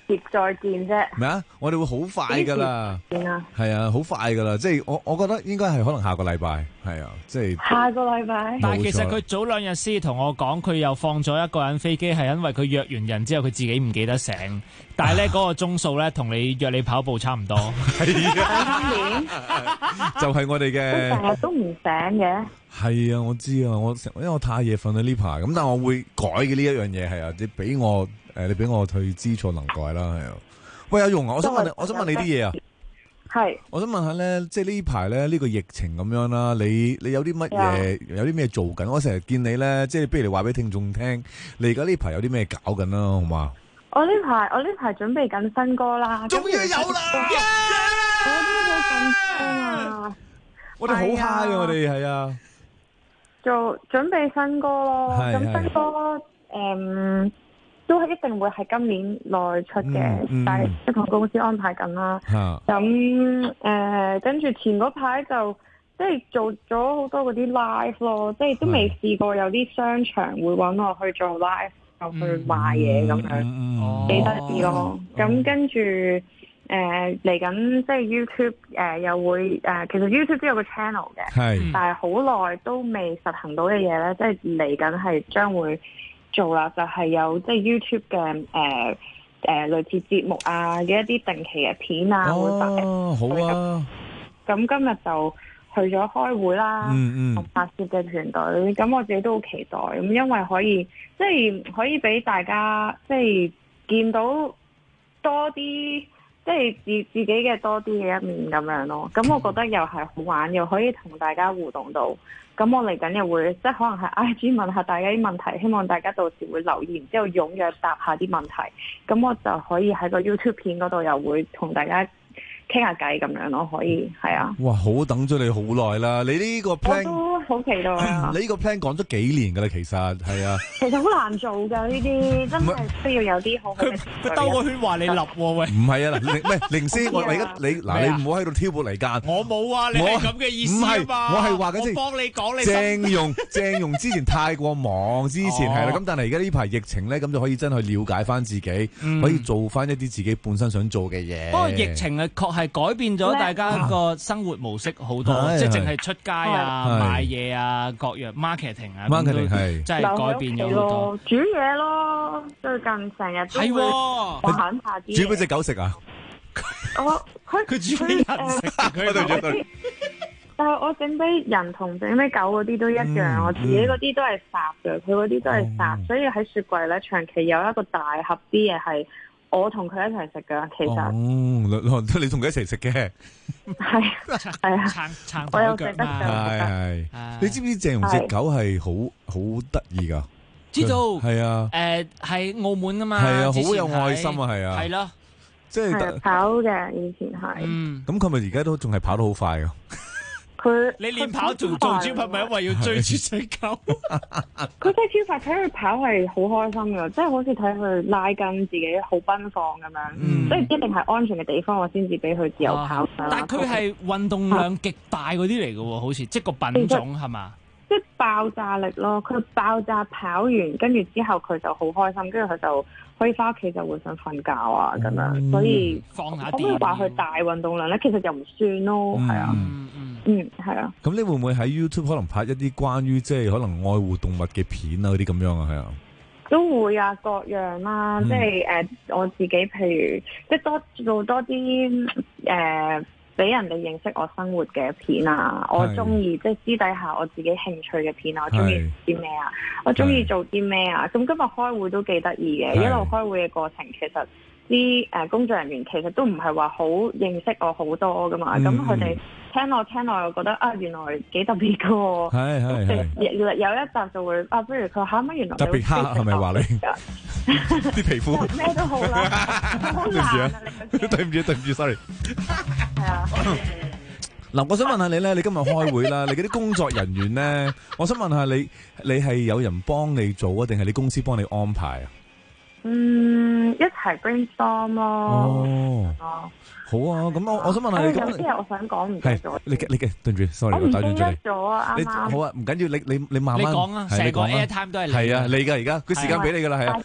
節再見啫。 咩啊？我哋會好快噶啦，係啊，好快噶啦，即係我覺得應該係可能下個禮拜，係啊，即係下個禮拜。 但係其實佢早2日先同我講，佢又放咗一個人飛機，係因為佢約完人之後，佢自己唔記得醒。但係咧嗰個鐘數咧，同你約你跑步差唔多。 係啊，就係我哋嘅。 成日都唔醒嘅。 係啊，我知啊，因為我太夜瞓啦呢排，咁但係我會改嘅呢一樣嘢係啊，你俾我去知錯能改啦，係啊。喂，阿容啊，我想問你啲嘢啊。 係。我想問下咧，即係呢排咧呢個疫情咁樣啦，你有啲乜嘢，有啲咩做緊？我成日見你咧，即係不如你話俾聽眾聽，你而家呢排有啲咩搞緊啦，好嘛？ 我呢排準備緊新歌啦。終於有啦！我都好緊張啊！ 我哋好 high 啊！我哋係啊。 準備新歌咯，咁新歌都係一定會係今年內出嘅，但係即同公司安排緊啦。咁跟住前嗰排就即係做咗好多嗰啲 live 咯，即係都未試過有啲商場會揾我去做 live，就去賣嘢咁樣，幾得意咯。咁跟住嚟緊即係 YouTube 又會其實 YouTube 都有個 channel 嘅，但係好耐都未實行到嘅嘢咧，即係嚟緊係將會做啦，就係有即係 YouTube 嘅類似節目啊嘅一啲定期嘅片啊會發嘅。好啊！咁今日就去咗開會啦，同拍攝嘅團隊，咁我自己都好期待，咁因為可以俾大家即係見到多啲。即係自己嘅多啲嘅一面咁樣咯，咁我覺得又係好玩，又可以同大家互動到。咁我嚟緊又會即係可能係 IG 問下大家啲問題，希望大家到時會留言之後踴躍答下啲問題。咁我就可以喺個 YouTube 片嗰度又會同大家傾下偈咁樣咯，可以係啊。哇， 好等咗你好耐啦！你呢個 plan 我都好期待啊！ 你呢個 plan 講咗幾年噶啦，其實係啊。 其實好難做噶呢啲，真係需要有啲好好嘅。 佢兜個圈話你立喎喂。 唔係啊，零師，我而家你唔好喺度挑撥離間。 我冇啊，你係咁嘅意思啊嘛。 我係話緊先。 我幫你講你。 鄭融之前太過忙，之前係啦，咁但係而家呢排疫情咧，咁就可以真係了解翻自己，可以做翻一啲自己本身想做嘅嘢。 不過疫情係確係改變咗大家個生活模式好多，即係淨係出街啊、買嘢啊、各樣 marketing 啊， 係真係改變咗好多。 煮嘢咯，最近成日都會玩下啲。 煮俾隻狗食啊？ 佢煮俾人食。但係我整俾人同整俾狗嗰啲都一樣，我自己嗰啲都係烚嘅，佢嗰啲都係烚，所以喺雪櫃咧長期有一個大盒啲嘢係我同佢一齊食噶。其實你同佢一齊食嘅， 係啊，我又食得係。你知唔知鄭融隻狗係好得意噶？ 知道係啊， 係澳門噶嘛， 係啊，好有愛心啊，係啊， 係咯， 即係跑嘅以前係。 咁佢咪而家都仲係跑得好快噶？ 你練跑做 gym 係咪因為要追住隻狗？ 佢真係超快，睇佢跑係好開心噶，即係好似睇佢拉筋，自己好奔放咁樣。所以一定係安全嘅地方，我先至俾佢自由跑。 但係佢係運動量極大嗰啲嚟嘅喎，好似即係個品種係嘛？ 即係爆炸力咯，佢爆炸跑完，跟住之後佢就好開心，跟住佢就可以翻屋企就會想瞓覺啊咁樣，所以放下啲。可唔可以話佢大運動量咧？其實又唔算咯，係啊。係啊。咁你會唔會喺 YouTube 可能拍一啲關於即係可能愛護動物嘅片啊嗰啲咁樣啊？係啊， 都會啊，各樣啦，即係我自己譬如即係做多啲俾人哋認識我生活嘅片啊，我中意即係私底下我自己興趣嘅片啊，我中意啲咩啊，我中意做啲咩啊，咁今日開會都幾得意嘅，一路開會嘅過程其實啲工作人員其實都唔係話好認識我好多噶嘛，咁佢哋聽我又覺得啊原來幾特別噶喎，係有一集就會不如佢嚇乜原來特別黑係咪話你啲皮膚咩都好啦，好難啊你對唔住 sorry。 係啊。 嗱，我想問下你咧，你今日開會啦，你嗰啲工作人員咧，我想問下你係有人幫你做啊，定係你公司幫你安排啊？ 一齊 brainstorm 咯。 哦，好啊，咁我想問下你今日有啲嘢我想講唔記得咗。 你嘅對唔住 ，sorry， 我打斷咗你。 咗啊，啱啱。 好啊，唔緊要，你慢慢。 你講啊，成個 airtime 都係你。 係啊，你㗎而家，佢時間俾你㗎啦，係啊。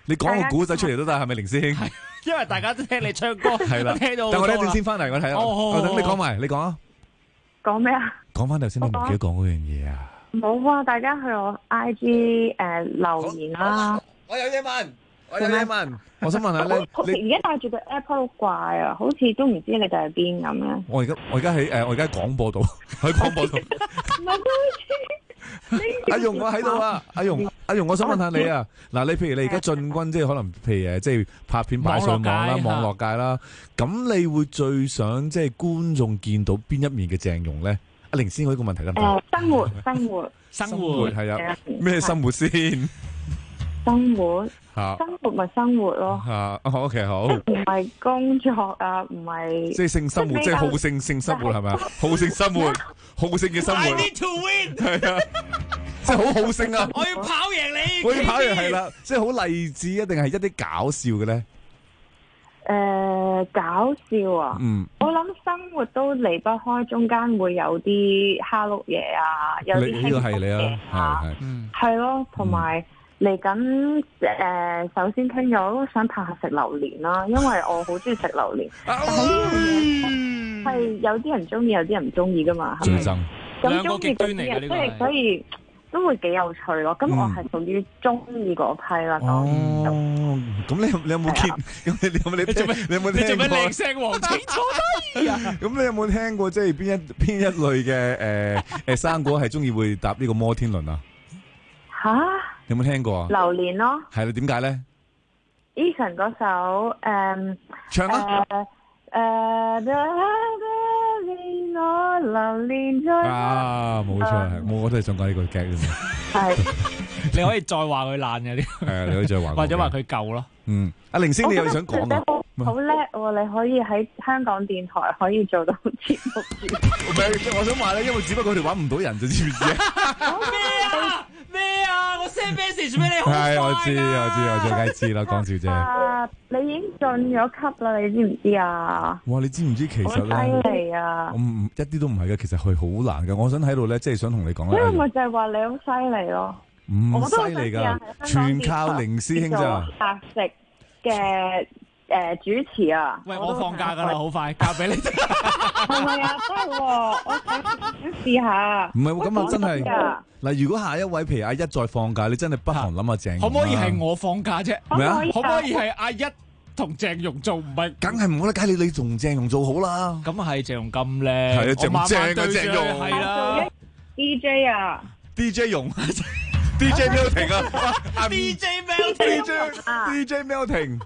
你講個古仔出嚟都得，係咪凌師兄？ 因為大家都聽你唱歌， 係啦， 聽到。 但我哋一陣先翻嚟，我睇下。我等你講埋，你講啊。 講咩啊？ 講翻頭先，你唔記得講嗰樣嘢啊？ 冇啊！大家去我 IG 留言啦。 我有嘢問，我想問下咧， 你而家戴住個 AirPod 好怪啊，好似都唔知你哋喺邊咁樣。 我而家喺廣播度，喺廣播度。 唔係阿容，我喺度啊！阿容，我想問下你啊，嗱，你譬如你而家進軍，即係可能譬如即係拍片擺上網啦，網絡界啦，咁你會最想即係觀眾見到邊一面嘅鄭融咧？阿凌先，我呢個問題得唔得？ 生活係啊，咩生活先？ 生活咪生活咯。 OK 好。 唔係工作啊，唔係。 即係性生活，即係好性生活係咪啊？好性生活，好性嘅生活。 I need to win。 係啊，即係好好勝啊！ 我要跑贏你。 我要跑贏係啦，即係好勵志啊，定係一啲搞笑嘅咧？ 搞笑啊！我諗生活都離不開中間會有啲蝦碌嘢啊，有啲輕鬆嘢啊，係咯，同埋嚟緊首先傾咗都想拍下食榴蓮啦，因為我好中意食榴蓮，但係呢樣嘢係有啲人中意，有啲人唔中意噶嘛，係咪？咁中意嗰啲人，所以都會幾有趣咯。咁我係屬於中意嗰批啦。 咁你有冇見？你有冇聽過？ 你做咩靚聲王？請坐低啊！ 咁你有冇聽過即係邊一類嘅生果係中意會搭呢個摩天輪啊？ 吓？ 有冇聽過啊？ 榴蓮咯。 係啦，點解咧 ？Eason 嗰首唱啊！冇錯，我都係想講呢個 gag 啫嘛。 係， 你可以再話佢爛嘅啲。 你可以再話。或者話佢舊咯。 阿凌星，你有嘢想講啊？ 好叻喎！你可以喺香港電台可以做到節目主持。 我想話咧，因為只不過佢哋揾唔到人，就知唔知啊？ 咩啊？我 send message 俾你好快㗎。 我知，梗係知啦，講笑啫。 你已經進咗級啦，你知唔知啊？ 哇！你知唔知其實咧？ 好犀利啊！ 我一啲都唔係嘅，其實佢好難嘅。我想喺度咧，即係想同你講咧。 所以咪就係話你好犀利咯。 唔犀利㗎，全靠凌師兄咋。 白食嘅主持啊！ 喂，我放假㗎啦，好快交俾你。 係咪啊？得喎，我想試下。 唔係喎，咁啊真係嗱，如果下一位譬如阿一再放假，你真係不妨諗下鄭融。 可唔可以係我放假啫？ 咩啊？ 可唔可以係阿一同鄭融做？唔係， 梗係唔好啦，梗係你同鄭融做好啦。 咁係鄭融咁靚， 係啊，正嘅鄭融係啦。DJ 啊 ，DJ 融。DJ Melting 啊 ！DJ Melting，DJ Melting，DJ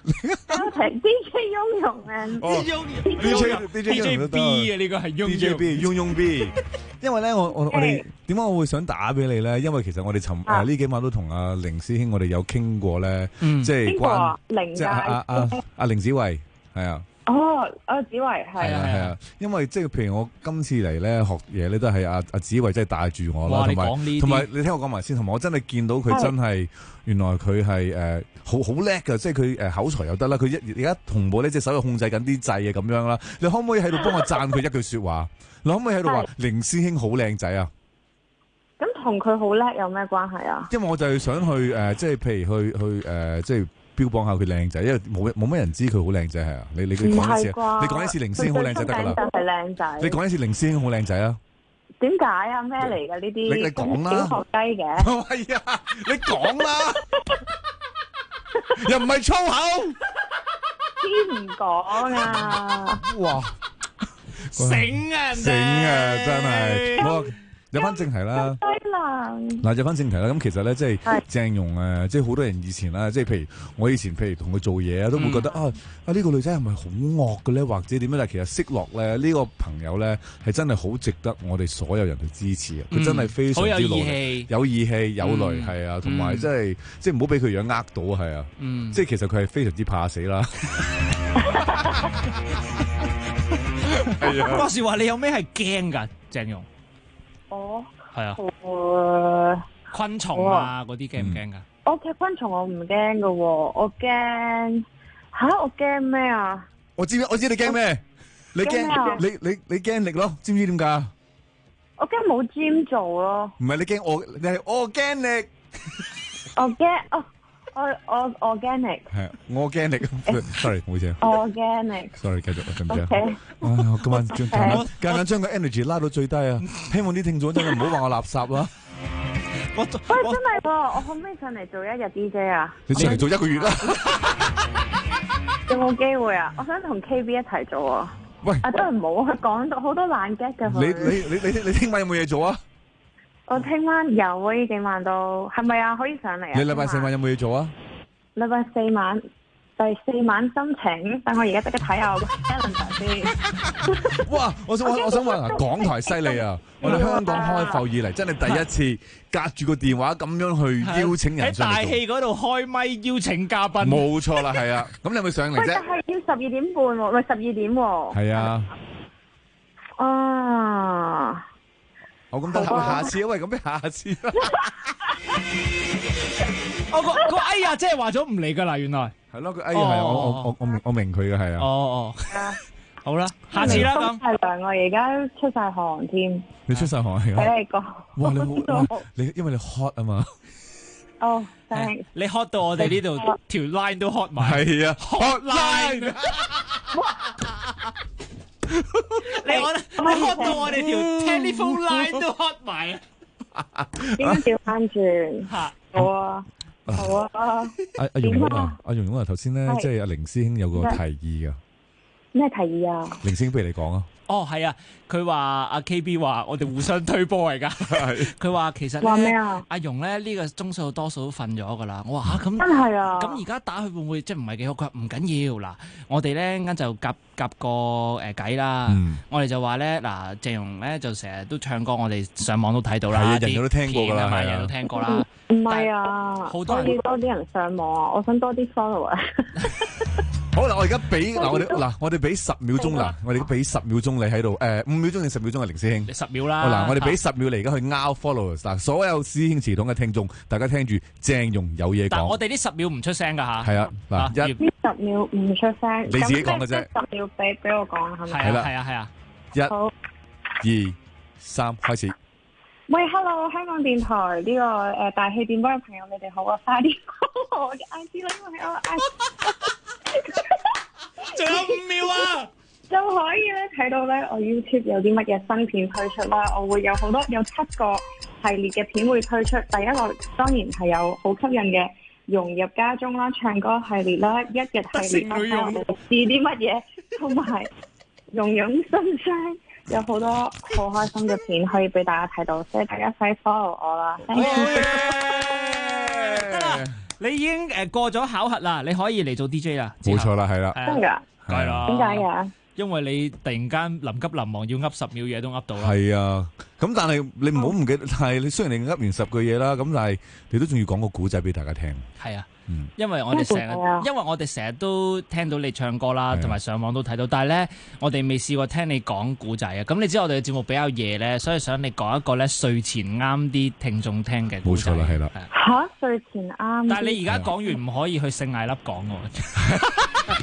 雍容啊 ！DJ B 啊，呢個係 DJ B，雍 B。因為咧，我哋點解我會想打俾你咧？因為其實我哋呢幾晚都同阿凌師兄我哋有傾過咧，即係關即係阿凌子維係啊。 子維係啊，因為即係譬如我今次嚟咧學嘢咧，都係阿子維真係帶住我啦，同埋你聽我講埋先，同埋我真係見到佢真係原來佢係好叻㗎，即係佢口才又得啦，佢而家同步呢隻手又控制緊啲掣咁樣啦。你可唔可以喺度幫我讚佢一句説話？你可唔可以喺度話凌師兄好靚仔啊？ 咁同佢好叻有咩關係啊？ 因為我就係想去即係譬如去即係。標榜下佢靚仔，因為冇乜人知佢好靚仔係啊！你講一次，你講一次凌師兄好靚仔得㗎啦。 係靚仔。 你講一次凌師兄好靚仔啊！ 點解啊？咩嚟㗎呢啲？ 你講啦。 小學雞嘅。 係啊！你講啦。又唔係粗口。 先唔講啊！ 哇！ 醒啊！ 醒啊！真係。入翻正題啦，嗱入翻正題啦，咁其實咧即係鄭融即係好多人以前啦，即係譬如我以前同佢做嘢啊，都會覺得呢個女仔係咪好惡嘅咧，或者點樣？但其實識落咧呢個朋友咧係真係好值得我哋所有人去支持啊！佢真係非常之努力，有義氣有淚係啊，同埋即係唔好俾佢樣呃到係啊，即係其實佢係非常之怕死啦。 話時話你有咩係驚㗎，鄭融？係啊，昆蟲啊嗰啲驚唔驚噶？ 我嘅昆蟲我唔驚噶，我驚我驚咩啊？ 我知你驚咩？你驚你驚力咯？知唔知點解？ 我驚冇 gym 做咯。 唔係你驚我，你係我驚力。 我驚我 organic 係 organic，sorry 唔好意思。 organic，sorry 繼續，對唔住啊。 OK 我今晚夾硬將個 energy 拉到最低啊！希望啲聽眾真係唔好話我垃圾啦。 喂，真係喎，我可唔可以上嚟做一日 DJ 啊？ 你上嚟做1個月啦。 有冇機會啊？我想同 KB 一齊做啊！ 喂， 真係冇，佢講到好多爛 gag 㗎佢。 你聽晚有冇嘢做啊？ 我聽晚有啊，呢幾晚都係咪啊？可以上嚟啊？ 你禮拜4晚有冇嘢做啊？ 禮拜4晚第4晚心情，等我而家即刻睇下我個 calendar 先。 哇！我想話嗱，港台犀利啊！我哋香港開埠以嚟，真係第一次隔住個電話咁樣去邀請人上嚟做。 喺大戲嗰度開咪邀請嘉賓。 冇錯啦，係啊！咁你有冇上嚟啫？ 但係要12點半喎，喂12點喎。 係啊。 啊！ 我咁得下次啊，喂，咁下次啦。 個哎呀，即係話咗唔嚟噶啦，原來係咯，佢哎呀係我明佢嘅係啊。 哦，好啦，下次啦咁。 係涼，我而家出晒汗添。 你出晒汗係啊？ 睇你講。 哇，你因為你 hot 啊嘛。 哦，thanks。 你 hot 到我哋呢度條 line 都 hot 埋。 係啊 ，hot line。你 hot 到我哋條 telephone line 都 hot 埋啊！ 應該調翻轉。好啊，好啊。 阿容容啊，頭先咧即係阿凌師兄有個提議噶。 咩提議啊？ 凌師兄不如你講啊。 哦，係啊，佢話阿 KB 話我哋互相推波嚟噶。佢話其實話咩啊？ 阿容咧呢個鐘數多數都瞓咗噶啦。我話咁真係啊。 咁而家打佢會唔會即係唔係幾好？佢話唔緊要嗱，我哋咧啱就夾個計啦。我哋就話咧嗱，鄭融咧就成日都唱歌，我哋上網都睇到啦。 係啊，人都聽過噶啦， 人都聽過啦。 唔係啊， 好多人多啲人上網啊！我想多啲 follower。 好啦，我而家俾我哋俾10秒鐘啦，我哋俾10秒鐘你喺度5秒鐘定10秒鐘啊，凌師兄。 10秒啦。 嗱，我哋俾10秒你而家去 out followers 嗱，所有師兄祠堂嘅聽眾，大家聽住鄭融有嘢講。 但我哋呢10秒唔出聲噶吓。 係啊，嗱 10秒唔出聲。 你自己講嘅啫。 10秒俾我講係咪？ 係啦，係啊。 1、2、3，開始。 喂 ，Hello， 香港電台呢個大氣電波嘅朋友，你哋好啊！快啲講我嘅 IG 啦，因為我 IG 仲有5秒啊， 就可以咧睇到咧我 YouTube 有啲乜嘢新片推出啦。我會有7個系列嘅片會推出。第一個當然係有好吸引嘅融入家中啦，唱歌系列啦，一日系列啦，睇我哋試啲乜嘢，同埋融融新聲。有好多好開心嘅片可以俾大家睇到，所以大家快 follow 我啦。 得啦，你已經過咗考核啦，你可以嚟做 DJ 啦。 冇錯啦，係啦。 真㗎？ 係啦。 點解嘅？ 因為你突然間臨急臨忙要噏10秒嘢都噏到啦。 係啊，咁但係你唔好唔記得，但係你雖然你噏完10句嘢啦，咁但係你都仲要講個古仔俾大家聽。 係啊。因為我哋成日都聽到你唱歌啦，同埋上網都睇到，但係咧我哋未試過聽你講古仔啊！咁你知我哋嘅節目比較夜咧，所以想你講一個咧睡前啱啲聽眾聽嘅古仔。 冇錯啦，係啦。 嚇，睡前啱。 但係你而家講完唔可以去聖艾粒講喎。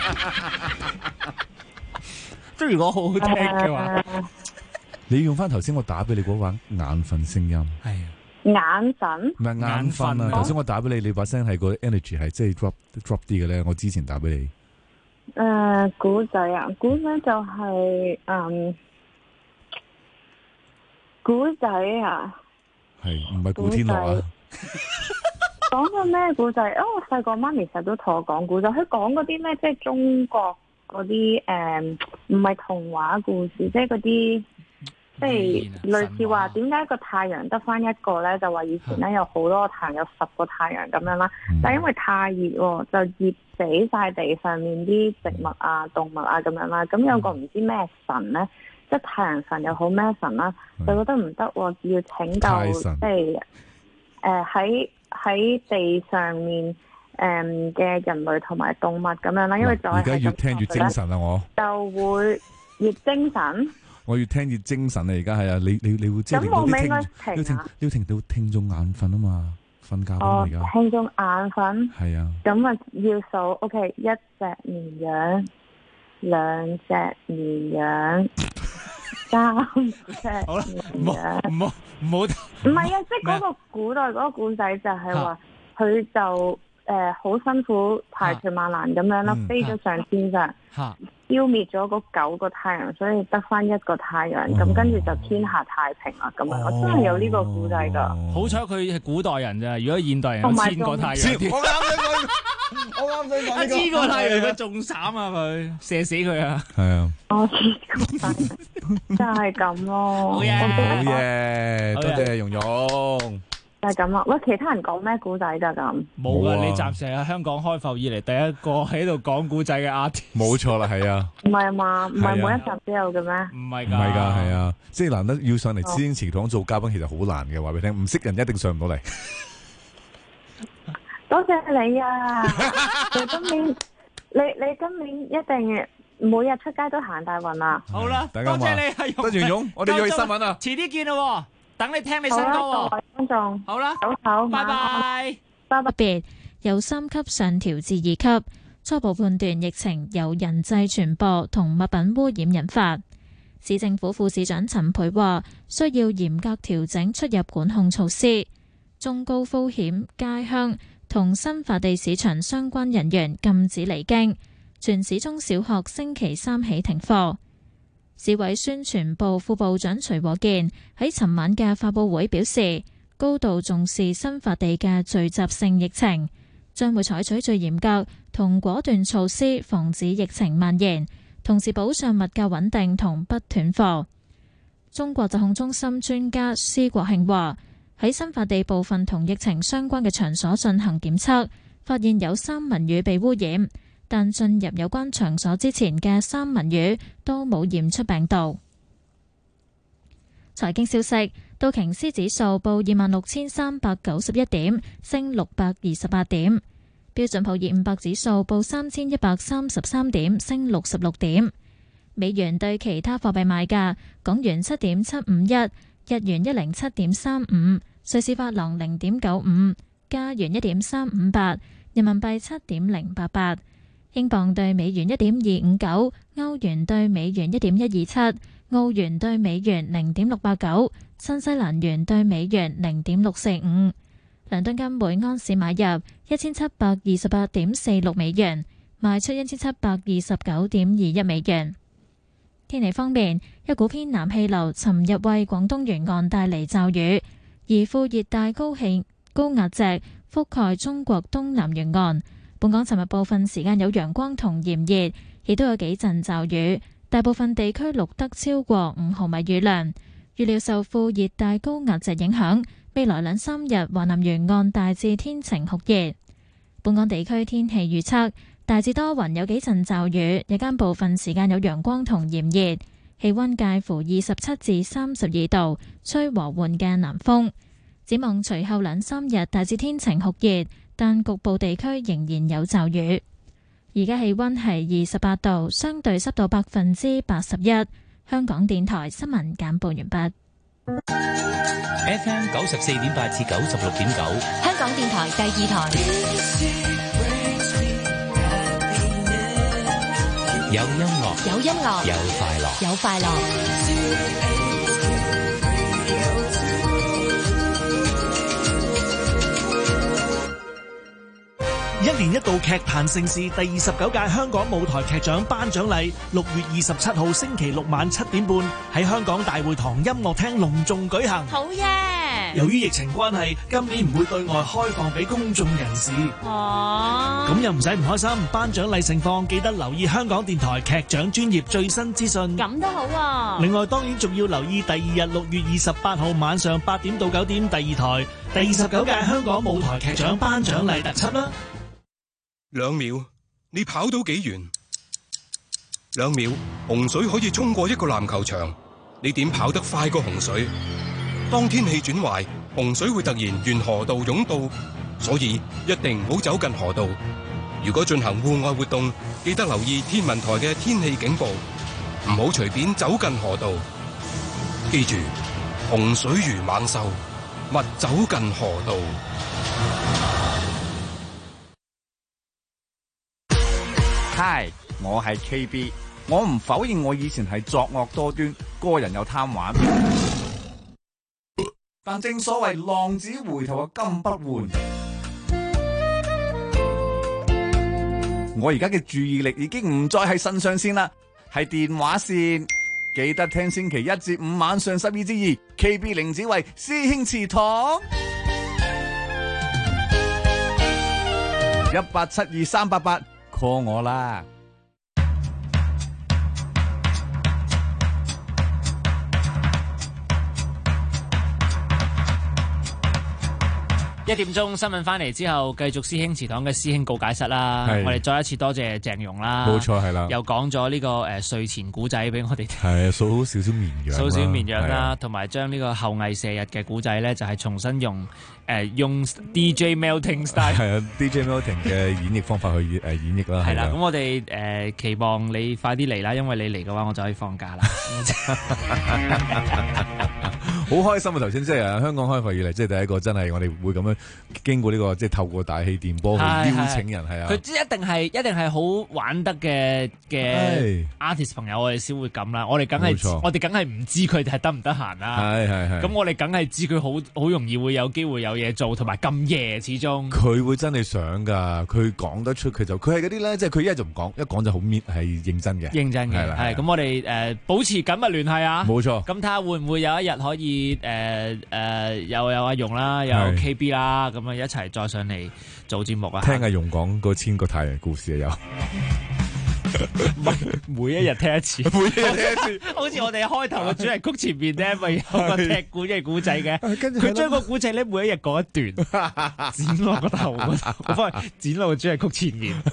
即係如果好好聽嘅話， 你用翻頭先我打俾你嗰把眼瞓聲音。 係啊。 眼神唔係眼瞓啊！頭先我打俾你，你把聲係個 energy 係即係 drop 啲嘅咧。我之前打俾你， 古仔啊，古仔就係古仔啊， 係唔係古天樂啊？ 講個咩古仔？我細個媽咪成日都同我講古仔，佢講嗰啲咩，即係中國嗰啲唔係童話故事，即係嗰啲。即係類似話點解個太陽得翻一個咧？就話以前咧有好多個太陽，有10個太陽咁樣啦。但係因為太熱喎，就熱死晒地上面啲植物啊、動物啊咁樣啦。咁有個唔知咩神咧，即係太陽神又好咩神啦，就覺得唔得喎，要拯救即係喺地上面嘅人類同埋動物咁樣啦。因為就係而家越聽越精神啦，我就會越精神。 我越聽越精神啊！而家係啊，你會即係令到啲聽到聽眾眼瞓啊嘛，瞓覺啊嘛而家。 聽眾眼瞓。係啊。咁啊要數 OK， 1隻綿羊，2隻綿羊，3隻綿羊。 唔好。 唔係啊，即係嗰個古代嗰個故仔就係話，佢就好辛苦排除萬難咁樣啦，飛咗上天上，消滅咗嗰9個太陽，所以得翻1個太陽，咁跟住就天下太平啦。咁樣我真係有呢個故仔㗎。 好彩佢係古代人咋，如果現代人有1000個太陽， 我啱想講呢個 1000個太陽佢仲慘啊，佢射死佢啊！ 係啊， 真係咁咯。 好嘢，多謝蓉蓉。 就係咁啊！喂，其他人講咩古仔㗎咁？ 冇啊！你暫時係香港開埠以嚟第一個喺度講古仔嘅 artist。 冇錯啦，係啊。 唔係嘛？唔係每一集都有嘅咩？ 唔係㗎， 係啊！即係難得要上嚟師兄祠堂做嘉賓，其實好難嘅，話俾你聽，唔識人一定上唔到嚟。 多謝你啊！你今年一定每日出街都行大運啊！ 好啦，多謝你啊， 多謝蓉，我哋要去新聞啊！ 遲啲見啦，等你聽你新歌喎。 各位觀眾， 好啦， 好， 拜拜。 特別由3級上調至2級，初步判斷疫情由人際傳播同物品污染引發。市政府副市長陳培話，需要嚴格調整出入管控措施，中高風險街鄉同新發地市場相關人員禁止離京，全市中小學星期3起停課。市委宣傳部副部長徐和健喺尋晚嘅發佈會表示，高度重視新發地嘅聚集性疫情，將會採取最嚴格同果斷措施防止疫情蔓延，同時保障物價穩定同不斷貨。中國疾控中心專家施國慶話，喺新發地部分同疫情相關嘅場所進行檢測，發現有三文魚被污染，但進入有關場所之前嘅三文魚都冇驗出病毒。財經消息，道瓊斯指數報26,391點，升628點；標準普爾500指數報3,133點，升66點。美元對其他貨幣賣價：港元7.751，日元107.35，瑞士法郎0.95，加元1.358，人民幣7.088。英鎊對美元1.259，歐元對美元1.127，澳元對美元0.689，新西蘭元對美元0.645。倫敦金每安士買入1728.46美元，賣出1729.21美元。天氣方面，一股偏南氣流尋日為廣東沿岸帶嚟驟雨，而副熱帶高壓脊覆蓋中國東南沿岸。本港尋日部分時間有陽光同炎熱，亦都有幾陣驟雨，大部分地區錄得超過5毫米雨量。預料受副熱帶高壓脊影響，未來2-3日華南沿岸大致天晴酷熱。本港地區天氣預測大致多雲，有幾陣驟雨，日間部分時間有陽光同炎熱，氣溫介乎27至32度，吹和緩嘅南風。展望隨後2-3日大致天晴酷熱，但局部地區仍然有驟雨。而家氣溫係28度，相對濕度81%。香港電台新聞簡報完畢。 FM 94.8至96.9， 香港電台第2台。 有音樂， 有音樂， 有快樂， 有快樂。 一年一度劇壇盛事第29屆香港舞台劇獎頒獎禮6月27號星期六晚7點半喺香港大會堂音樂廳隆重舉行。 好嘢！ 由於疫情關係，今年唔會對外開放俾公眾人士。咁又唔使唔開心，頒獎禮盛況記得留意香港電台劇獎專頁最新資訊。 咁都好喎。 另外當然仲要留意第二日6月28號晚上8點到9點第2台第29屆香港舞台劇獎頒獎禮特輯啦。 2秒，你跑到幾遠？2秒，洪水可以衝過一個籃球場，你點跑得快過洪水？當天氣轉壞，洪水會突然沿河道湧到，所以一定唔好走近河道。如果進行戶外活動，記得留意天文台嘅天氣警報，唔好隨便走近河道。記住，洪水如猛獸，勿走近河道。 Hi， 我係 KB， 我唔否認我以前係作惡多端，個人又貪玩，但正所謂浪子回頭嘅金不換。 我而家嘅注意力已經唔再係腎上腺啦，係電話線。記得聽星期1至5晚上12至2 ，KB 凌子維師兄祠堂，1872388 call 我啦。 1點鐘新聞翻嚟之後，繼續師兄祠堂嘅師兄告解室啦。我哋再一次多謝鄭融啦， 冇錯係啦， 又講咗呢個睡前古仔俾我哋聽， 係數少少綿羊， 數少綿羊啦，同埋將呢個後羿射日嘅古仔咧，就係重新用 DJ Melting Style， 係啊 DJ Melting 嘅演繹方法去演繹啦。 係啦，咁我哋期望你快啲嚟啦，因為你嚟嘅話，我就可以放假啦。 好開心啊！頭先即係香港開埠以嚟，即係第一個真係我哋會咁樣經過呢個即係透過大氣電波去邀請人，係啊！ 佢一定係好玩得嘅 artist 朋友，我哋先會咁啦。我哋梗係唔知佢哋係得唔得閒啦。係。咁我哋梗係知佢好容易會有機會有嘢做，同埋咁夜始終。佢會真係想㗎，佢講得出，佢係嗰啲咧，即係佢一係就唔講，一講就好係認真嘅。認真嘅係咁，我哋保持緊密聯繫啊！冇錯。咁睇下會唔會有一日可以又有阿容啦，又有 KB 啦，咁啊一齊再上嚟做節目啊！ 聽阿容講嗰千個太陽故事啊， 每一日聽一次，好似我哋開頭嘅主題曲前面咧，咪有個踢館嘅古仔嘅，佢將個古仔咧每一日講一段，剪落個頭嗰度，我翻去剪落個主題曲前面，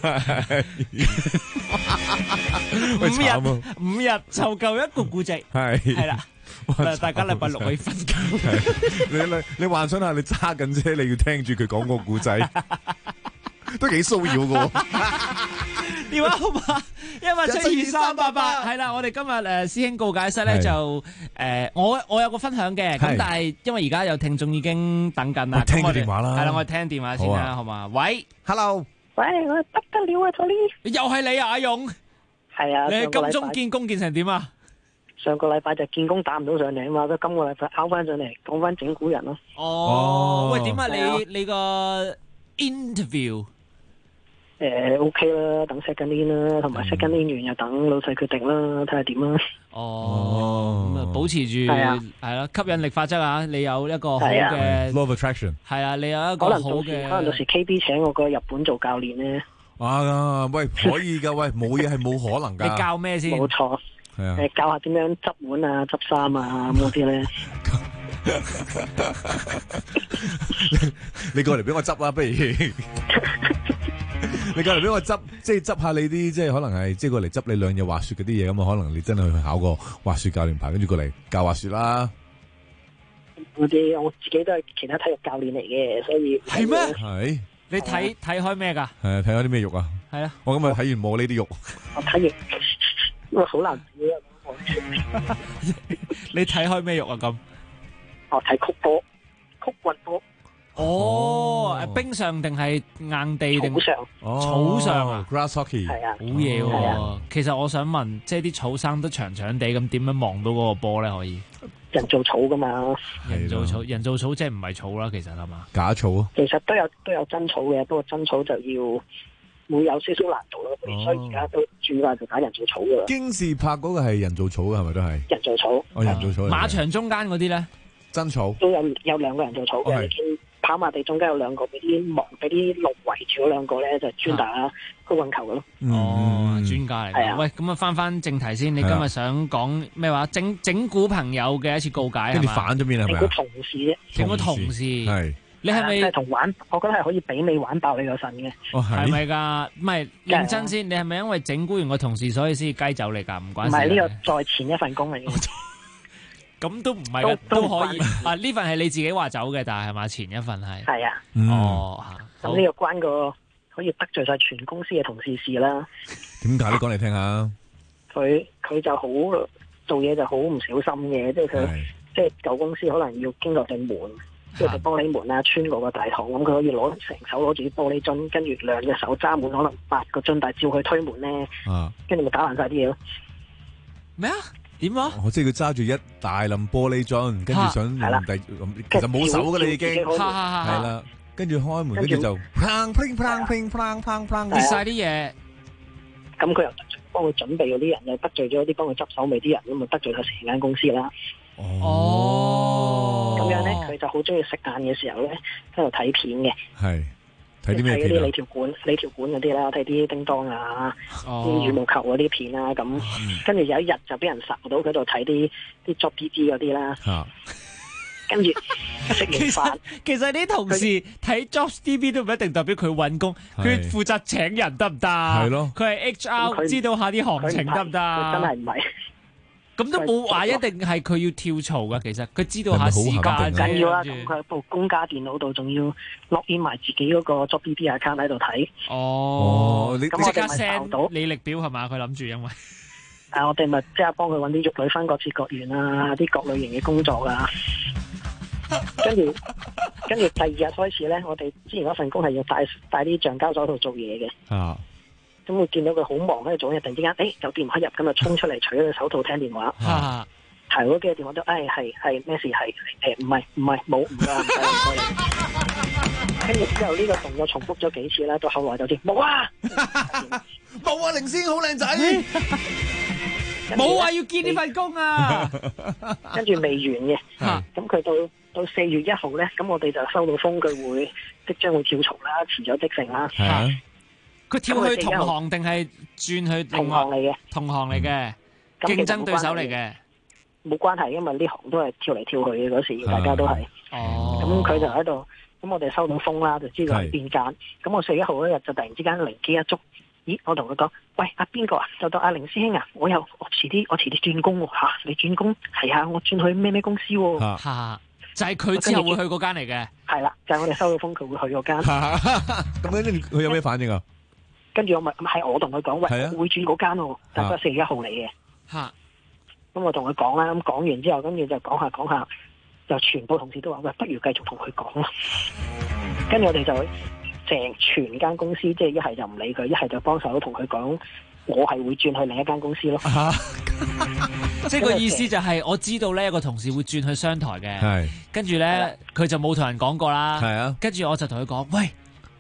五日湊夠一個古仔，係啦。大家禮拜6可以瞓覺。 你幻想下，你揸緊車，你要聽住佢講個故仔，都幾騷擾㗎。 電話號碼1872388，係啦，我哋今日師兄告解室咧就我有個分享嘅，咁但係因為而家有聽眾已經等緊啦， 聽個電話啦， 係啦，我哋聽電話先啦，好嘛？喂 ，Hello，喂，我不得了啊，Tony， 又係你啊，阿勇， 係啊， 你喺金鐘見工見成點啊？ 上個禮拜就見工打唔到上嚟啊嘛，咁今個禮拜拗翻上嚟講翻整蠱人咯。 喂，點啊？你個 interview OK 啦，等 second in 啦，同埋 second in 完又等老細決定啦，睇下點啦。 咁啊，保持住係啦，吸引力法則啊！你有一個好嘅 law of attraction， 係啊，你有一個好嘅， 可能到時 KB 請我過日本做教練咧。 喂，可以噶，喂，冇嘢係冇可能噶。 你教咩先？ 冇錯。 係啊， 教下點樣執碗啊、執衫啊咁嗰啲咧。 你過嚟俾我執啦，不如你過嚟俾我執，即係執下你啲，即係可能係即係過嚟執你兩日滑雪嗰啲嘢，咁啊，可能你真係去考個滑雪教練牌，跟住過嚟教滑雪啦。 我自己都係其他體育教練嚟嘅，所以係咩？ 係你睇開咩噶？ 係啊，睇開啲咩肉啊？係啊，我今日睇完冇呢啲肉。 我睇完。好難睇啊！ 你睇開咩肉啊？咁我睇曲波、曲棍波。 冰上定係硬地定草上？ 草上啊 ，grass hockey 係啊， 好嘢喎！其實我想問，即係啲草生得長長地，咁點樣望到嗰個波咧？可以人造草噶嘛？ 人造草即係唔係草啦？其實係嘛？ 假草啊？ 其實都有真草嘅，不過真草就要。會有少少難度咯，所以而家都轉過就打人造草噶啦。 京士柏嗰個係人造草嘅，係咪都係？ 人造草。 人造草。 馬場中間嗰啲咧， 真草。 都有兩個人造草嘅，你見跑馬地中間有兩個俾啲路圍住嗰兩個咧，就專打曲棍球嘅咯。 專家嚟。係啊。喂，咁啊翻正題先，你今日想講咩話？整蠱朋友嘅一次告解， 跟住反咗邊係咪？ 整蠱同事啫。 整蠱同事。係。你係咪同玩？我覺得係可以俾你玩爆你個腎嘅。 係咪㗎？唔係認真先，你係咪因為整蠱完個同事，所以先雞走你㗎？唔關事。 唔係呢個再前一份工嚟嘅。 咁都唔係㗎，都可以。呢份係你自己話走嘅，但係嘛前一份係。 係啊。咁呢個關個可以得罪晒全公司嘅同事事啦。 點解？你講嚟聽下。 佢就好做嘢就好唔小心嘅，即係佢即係舊公司可能要經過對門。即係玻璃門啊，穿過個大堂，咁佢可以成手攞住啲玻璃樽，跟住兩隻手揸滿可能8個樽，但係照佢推門咧，跟住咪打爛晒啲嘢咯。 咩啊？點啊？ 即係佢揸住一大冧玻璃樽，跟住想其實冇手噶啦已經，係啦，跟住開門，跟住就砰砰砰砰砰砰砰砰， 跌晒啲嘢。 咁佢又得罪幫佢準備嗰啲人，又得罪咗啲幫佢執手尾啲人，咁咪得罪咗成間公司啦。 哦， 咁樣咧，佢就好中意食晏嘅時候咧，喺度睇片嘅。 係睇啲咩睇嗰啲片啊？ 李條管嗰啲啦，睇啲叮當啊，啲羽毛球嗰啲片啊，咁跟住有一日就俾人睄到佢度睇啲 job BB 嗰啲啦。跟住食完飯， 其實啲同事睇 Jobs DB 都唔一定代表佢揾工，佢負責請人得唔得？係咯， 佢係 HR，知道下啲行情得唔得？ 真係唔係。 咁都冇話一定係佢要跳槽噶，其實佢知道下時間緊要啦。咁佢喺部公家電腦度，仲要 log in 埋自己嗰個 job BB account 喺度睇。 哦，你咁即刻我哋咪抄到 send 履歷表係嘛？佢諗住因為。 我哋咪即刻幫佢揾啲玉女分割切割員啊，啲各類型嘅工作啊。跟住第二日開始咧，我哋之前嗰份工係要帶啲橡膠手套做嘢嘅。咁會見到佢好忙喺度做嘢，突然之間，有電話入，咁就衝出嚟取咗個手套聽電話。係嗰幾個電話都，係咩事？係唔係冇唔該。跟住之後呢個動作重複咗幾次啦，到後來就知冇啊， 冇啊，凌先好靚仔， 冇話要見呢份工啊。 跟住未完嘅，咁佢到4月1號咧，咁我哋就收到風，佢會即將會跳槽啦，辭咗職成啦。 佢跳去同行定係轉去同行嚟嘅？ 同行嚟嘅，競爭對手嚟嘅。 冇關係，因為呢行都係跳嚟跳去嘅嗰時，大家都係。咁佢就喺度，咁我哋收到風啦，就知道係邊間。咁我4月1號嗰日就突然之間靈機一觸，咦？我同佢講，喂，阿邊個啊？就到阿凌師兄啊！我遲啲轉工喎嚇，你轉工係啊？我轉去咩公司喎？ 就係佢之後會去嗰間嚟嘅。 係啦，就係我哋收到風，佢會去嗰間。 咁咧，佢有咩反應啊？ 跟住係我同佢講，喂，會轉嗰間喎，但係4月1號嚟嘅。咁我同佢講啦，咁講完之後，跟住就講下，就全部同事都話，喂，不如繼續同佢講啦。跟住我哋就全間公司，即係一係就唔理佢，一係就幫手同佢講，我係會轉去另一間公司咯。 即係個意思就係我知道呢，有個同事會轉去商台嘅，跟住咧佢就冇同人講過啦。跟住我就同佢講，喂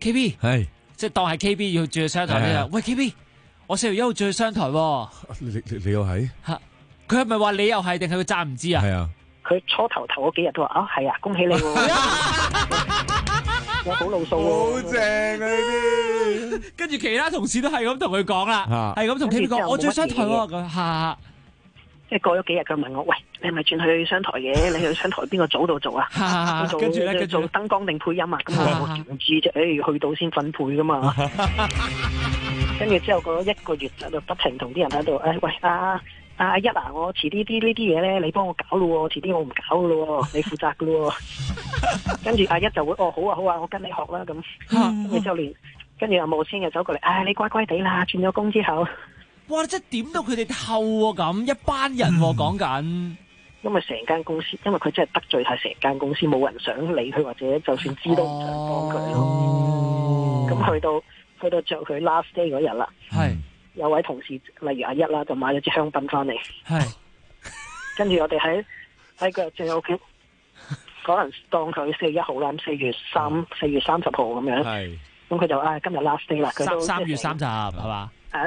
KB，即係當係 KB 要轉去商台呢。喂 KB，我4月1號轉去商台喎。 你又係？ 佢係咪話你又係定係佢詐唔知啊？ 係啊。 佢初頭嗰幾日都話係啊，恭喜你喎！有好路數喎， 好正啊呢啲。 跟住其他同事都係咁同佢講啦，係咁同 KB 講，我轉商台喎咁。 即係過咗幾日，佢問我，喂，你係咪轉去商台嘅？你去商台邊個組度做啊？ 跟住咧， 做燈光定配音啊？咁我唔知啫，去到先分配噶嘛。跟住之後過咗1個月，就不停同啲人喺度，喂阿一啊，我遲啲呢啲嘢咧，你幫我搞咯喎，遲啲我唔搞噶咯喎，你負責噶咯喎。跟住阿一就會，好啊，我跟你學啦咁。跟住就跟住阿無先又走過嚟，你乖乖地啦，轉咗工之後。 哇！真係點到佢哋透喎咁，一班人喎講緊。 因為成間公司，因為佢真係得罪晒成間公司，冇人想理佢，或者就算知都唔想幫佢咯。咁去到着佢 last day 嗰日啦。有位同事，例如阿一啦，就買咗支香檳翻嚟。跟住我哋喺個正屋企，可能當佢4月1號啦，咁4月30號咁樣。咁佢就今日 last day 啦。佢都 3月30係嘛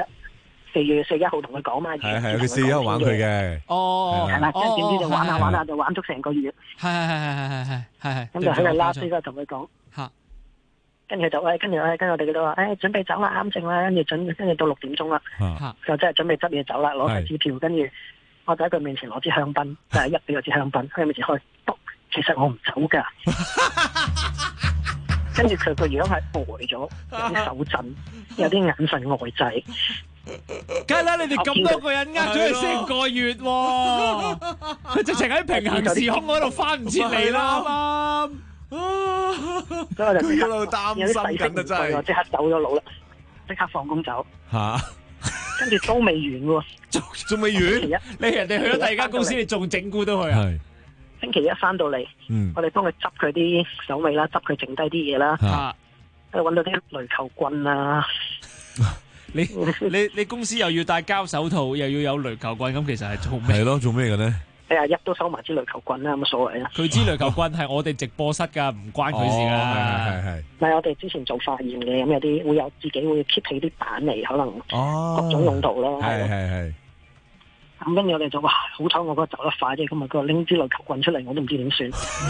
？4月1號同佢講嘛。 係佢4月1號玩佢嘅。 係啦，即係點知就玩下就玩足成個月。 係。 咁就喺個 last day 嗰度同佢講。跟住就跟住我哋都話，準備走啦，啱正啦，跟住到6點鐘啦，就真係準備執嘢走啦，攞晒支票，跟住我就喺佢面前攞支香檳，就係俾我支香檳喺佢面前開，其實我唔走噶，跟住佢個樣係呆咗，有啲手震，有啲眼神呆滯。 梗係啦，你哋咁多個人呃咗佢成個月喎，佢直情喺平行時空嗰度翻唔切嚟啦，啱。 所以我就一路擔心緊啊，真係即刻走咗佬啦，即刻放工走。跟住都未完喎， 仲未完。 你人哋去咗第二間公司，你仲整蠱到佢啊？ 星期一翻到嚟，我哋幫佢執佢啲手尾啦，執佢剩低啲嘢啦，揾到啲壘球棍啊。 你公司又要戴膠手套，又要有壘球棍，咁其實係做咩？ 係咯，做咩嘅咧？ 1都收埋支壘球棍啦，有乜所謂啊？ 佢支壘球棍係我哋直播室㗎，唔關佢事㗎。 係。 唔係我哋之前做化驗嘅，咁有啲會有自己會 keep 起啲板嚟，可能各種用途咯。 係。 咁跟住我哋就話，好彩我嗰個走得快啫，咁啊佢拎支壘球棍出嚟，我都唔知點算。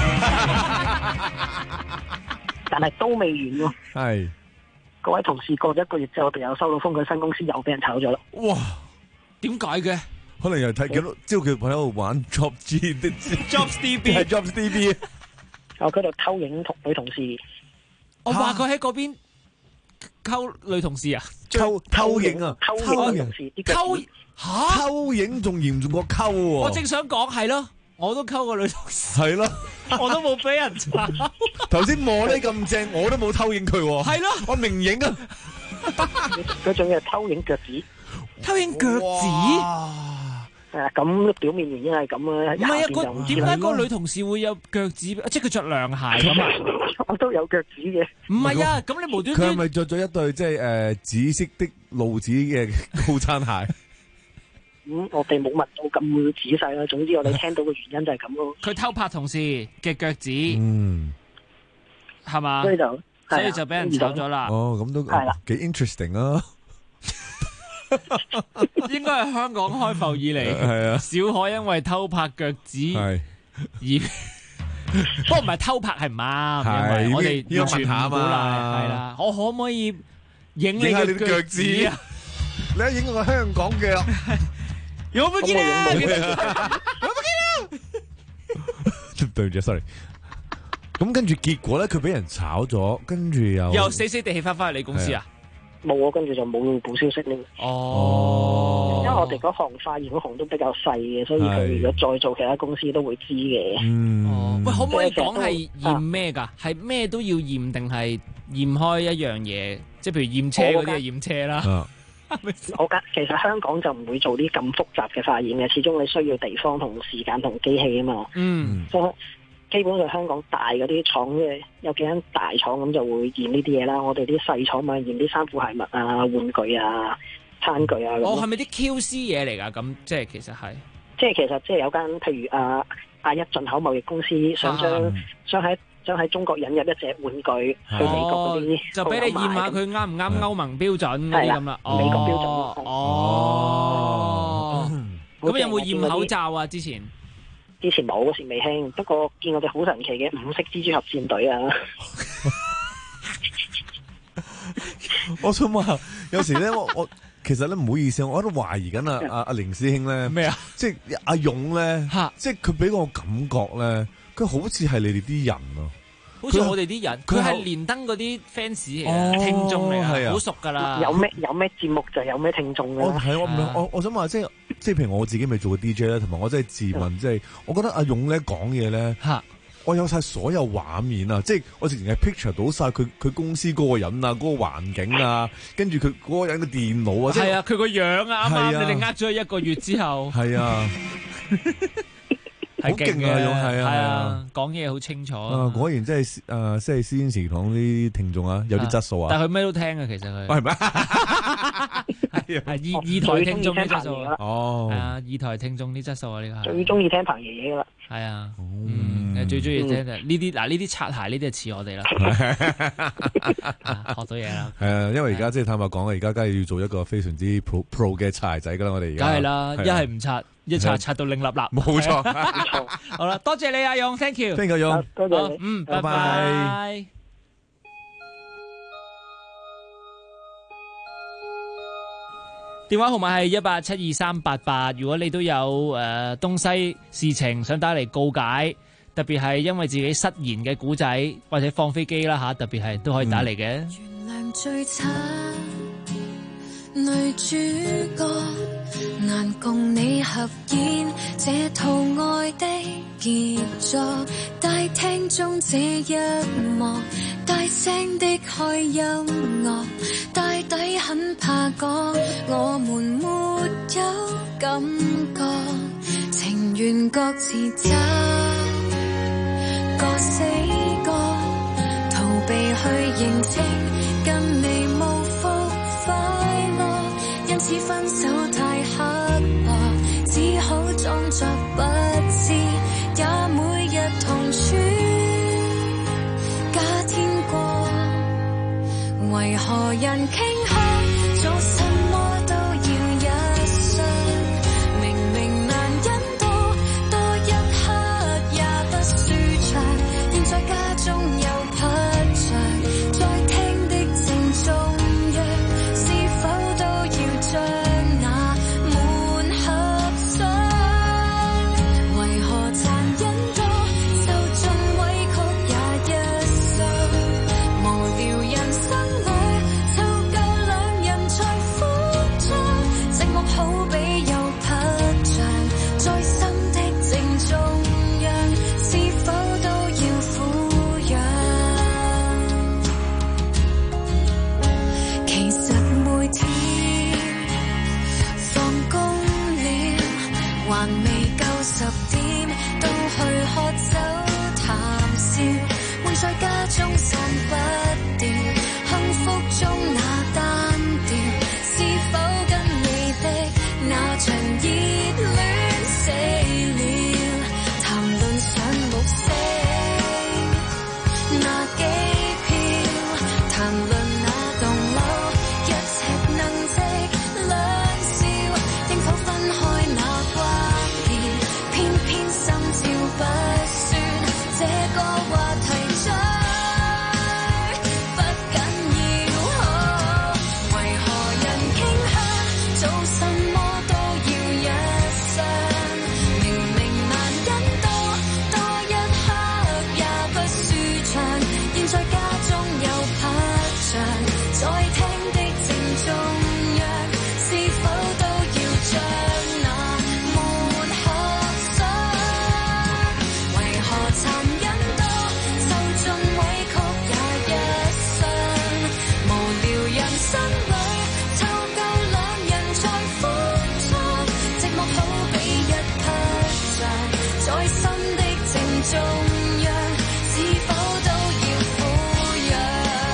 但係都未完喎。 係。 各位同事過咗1個月之後，我哋又收到風，佢新公司又俾人炒咗啦。 哇！ 點解嘅？ 可能又睇見到，知道佢喺度玩 Jobs DB， Jobs DB。 佢喺度偷影女同事。 我話佢喺嗰邊溝女同事啊， 偷影啊， 偷影女同事啲腳趾。 偷影仲嚴重過溝喎。 我正想講係咯，我都溝過女同事。 係咯， 我都冇俾人炒。 頭先磨呢咁正，我都冇偷影佢喎。 係咯， 我明影啊。 佢仲要係偷影腳趾。 偷影腳趾？ 咁表面原因係咁啊。 唔係啊，點解個女同事會有腳趾？即係佢着涼鞋咁啊？ 我都有腳趾嘅。 唔係啊，咁你無端端佢係咪着咗一對即係紫色的露趾嘅高踭鞋？ 我哋冇問到咁仔細啦。總之我哋聽到嘅原因就係咁咯。 佢偷拍同事嘅腳趾，係嘛？ 所以就俾人炒咗啦。 哦，咁都幾 interesting 啊！ 應該係香港開埠以嚟，少可因為偷拍腳趾而，不過唔係偷拍係唔啱，因為我哋完全唔鼓勵，係啦。我可唔可以影你嘅腳趾啊？ 你一影我香港嘅， 有冇見啊？有冇見啊？ 對唔住 ，sorry。咁跟住結果咧，佢俾人炒咗，跟住又死死地氣翻去你公司啊？ 冇啊，跟住就冇報消息咧。 哦， 因為我哋嗰行化驗嗰行都比較細嘅，所以佢如果再做其他公司都會知嘅。 哦，喂，可唔可以講係驗咩㗎？係咩都要驗定係驗開一樣嘢？即係譬如驗車嗰啲係驗車啦。 其實香港就唔會做啲咁複雜嘅化驗嘅，始終你需要地方同時間同機器啊嘛。基本上香港大嗰啲廠嘅有幾間大廠咁就會驗呢啲嘢啦。我哋啲細廠咪驗啲衫褲鞋襪啊、玩具啊、餐具啊。 係咪啲 QC 嘢嚟㗎？咁即係其實係， 即係有間譬如亞一進口貿易公司想喺中國引入一隻玩具去美國嗰啲， 就俾你驗下佢啱唔啱歐盟標準嗰啲咁啦。 美國標準。 咁有冇驗口罩啊？之前冇，嗰時未興，不過見我哋好神奇嘅5色蜘蛛俠戰隊啊！ 我想問，有時咧，我其實咧唔好意思，我喺度懷疑緊阿凌師兄咧咩啊？ 即係阿勇咧，即係佢俾我感覺咧，佢好似係你哋啲人咯。 好似我哋啲人，佢係連登嗰啲 fans 嚟嘅，聽眾嚟嘅，好熟噶啦。 有咩節目就有咩聽眾嘅。 我想話即係譬如我自己咪做過 DJ 啦，同埋我真係自問，即係我覺得阿勇咧講嘢咧，我有晒所有畫面啊！即係我直情係 picture 到晒佢公司嗰個人啊，嗰個環境啊，跟住佢嗰個人嘅電腦啊， 係啊，佢個樣啊，啱啱你哋呃咗1個月之後， 係啊。 好勁啊！ 係啊， 講嘢好清楚。 果然真係即係師兄祠堂啲聽眾啊，有啲質素啊。 但係佢咩都聽啊，其實佢。係咩？係二台聽眾啲質素啊。 哦。係啊，二台聽眾啲質素啊，呢個係。 最中意聽彭爺爺噶啦。 係啊。最中意聽就呢啲呢啲擦鞋呢啲就似我哋啦。學到嘢啦。 係啊，因為而家即係坦白講啊，而家梗係要做一個非常之 pro 嘅擦鞋仔噶啦，我哋而家。 梗係啦，一係唔擦。一擦到另立立， 冇錯。 好啦，多謝你阿勇 ，thank you，thank you，勇， 多謝你， 拜拜。電話號碼係1872388，如果你都有東西事情想打嚟告解，特別係因為自己失言嘅古仔或者放飛機啦吓，特別係都可以打嚟嘅。 原諒最慘女主角，難共你合演這套愛的傑作，大廳中這一幕，大聲的開音樂，大抵很怕講，我們沒有感覺，情願各自走，各死各，逃避去認清，跟你無福快樂，因此分手太刻薄，只好裝作不何人傾向做什麼都要一雙，明明難忍到多一刻也不舒暢，現在家中有拍場，在廳的正中央，是否都要將那滿合上？為何殘忍到受盡委屈也一雙？無聊人生裏湊夠兩人才歡暢，寂寞好比有拍場，在心的正中央，是否都要撫養？其實每天放工了，還未夠10點，都去喝酒談笑，會在家中散不掉，幸福中那單調，是否跟你的那場熱戀死了？談論上目色，那機票，談論那棟樓，一尺能值兩笑，應否分開那關鍵？偏偏心照不宣，這個話題追不緊要。為何人傾向做什麼都要一雙？明明難忍到多一刻也不舒暢，現在家中有拍場，在廳的正中央，是否都要將那滿合上？為何殘忍到受盡委屈也一雙？無聊人生裏湊夠兩人才歡暢，寂寞好比一拍場，在心的正中央，是否都要撫養？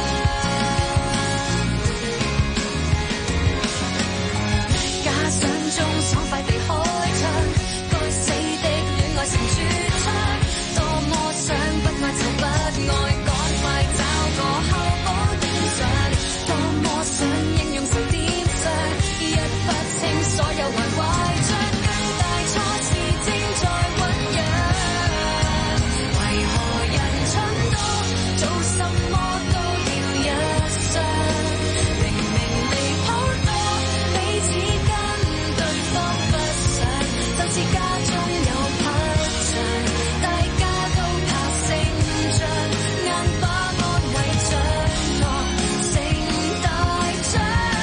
假想中爽快地開槍，該死的戀愛成絕唱，多麼想不愛就不愛，趕快找個後補點上，多麼想應用神點上，一不清所有壞壞賬，更大錯事正在醞釀。為何人蠢到做什麼都要一雙？明明離譜到彼此跟對方不想，就似家中有拍場，大家都怕勝仗，硬把安慰掌握成大獎。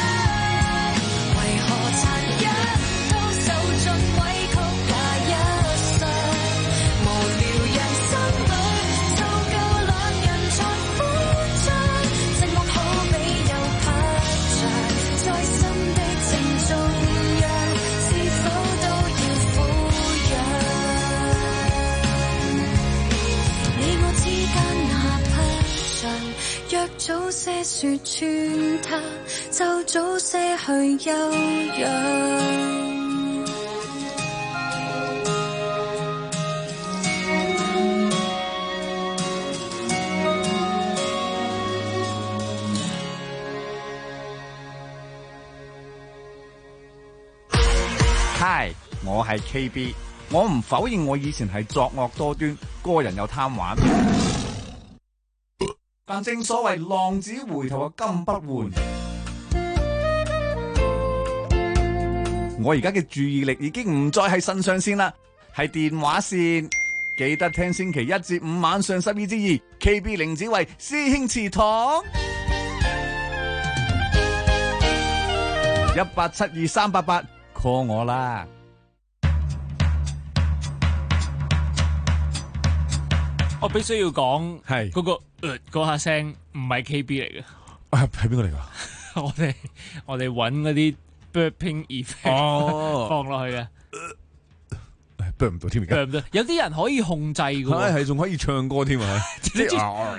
為何殘忍到受盡委屈也一雙？無聊人生裏湊夠兩人才歡暢，寂寞好比有拍場，在心的正中央，是否都要撫養？你我之間那拍場，若早些說穿它，就早些去休養。 Hi， 我係 KB， 我唔否認我以前係作惡多端，個人又貪玩，但正所謂浪子回頭嘅金不換。我而家嘅注意力已經唔再係腎上腺啦，係電話線。記得聽星期1至5晚上12至2 ，KB 凌子維師兄祠堂，1872388 call 我啦。 我必須要講係嗰個嗰下聲唔係 KB 嚟嘅， 係邊個嚟㗎？ 我哋揾嗰啲 burping effect 放落去嘅。 burp 唔到添，而家 burp 唔到，有啲人可以控制嘅喎， 係仲可以唱歌添啊！ 你知唔知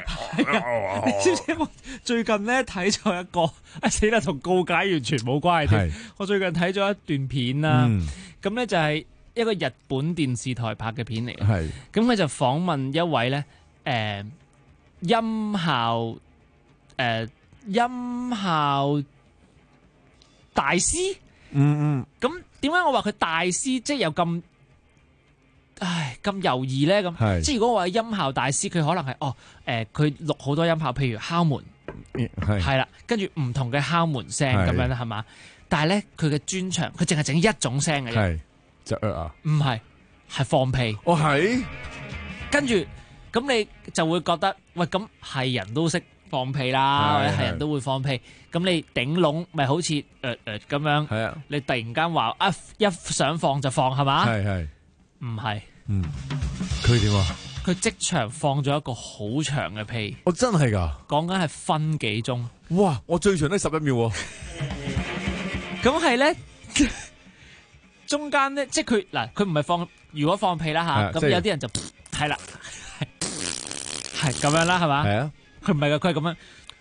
我最近咧睇咗一個死啦，同告解完全冇關係添。我最近睇咗一段片啦，咁咧就係一個日本電視台拍嘅片嚟嘅。咁佢就訪問一位咧音效音效大師。咁點解我話佢大師，即係有咁猶豫咧？咁即係如果我話音效大師，佢可能係佢錄好多音效，譬如敲門，係啦，跟住唔同嘅敲門聲咁樣啦，係嘛？但係咧，佢嘅專長，佢淨係整一種聲嘅啫， 就唔係放屁。 係， 跟住咁你就會覺得，喂，咁係人都識放屁啦，或者係人都會放屁，咁你頂籠咪好似咁樣？係啊，你突然間話一想放就放係嘛？ 係， 唔係？ 佢點啊？ 佢即場放咗一個好長嘅屁。 真係㗎？講緊係分幾鐘。 哇！我最長都11秒喎。 咁係咧，中間咧，即係佢唔係放，如果放屁啦吓，咁有啲人就係啦，係咁樣啦，係嘛？係啊，佢唔係㗎，佢係咁樣，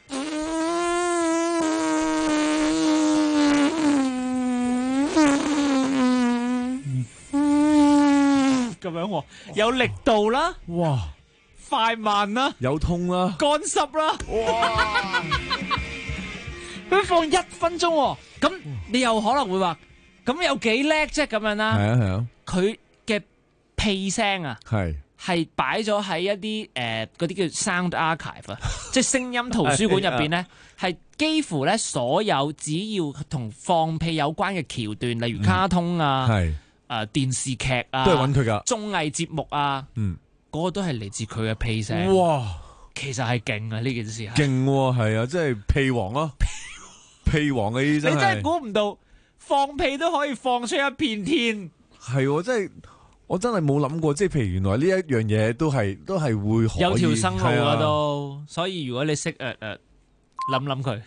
咁樣喎，有力度啦， 哇， 快慢啦， 有痛啦， 乾濕啦，哇！佢放1分鐘喎，咁你又可能會話，咁有幾叻啫咁樣啦？係啊，佢嘅屁聲啊，係擺咗喺一啲嗰啲叫 sound archive 啊，即係聲音圖書館入邊咧，係幾乎咧所有只要同放屁有關嘅橋段，例如卡通啊，電視劇啊， 都係揾佢㗎， 綜藝節目啊，嗰個都係嚟自佢嘅屁聲。哇，其實係勁啊！呢件事係勁喎，係啊，即係屁王咯。屁王嘅醫生， 你真係估唔到放屁都可以放出一片天。 係，即係我真係冇諗過，即係譬如原來呢一樣嘢都係會可以有條生路啊都。所以如果你識諗佢。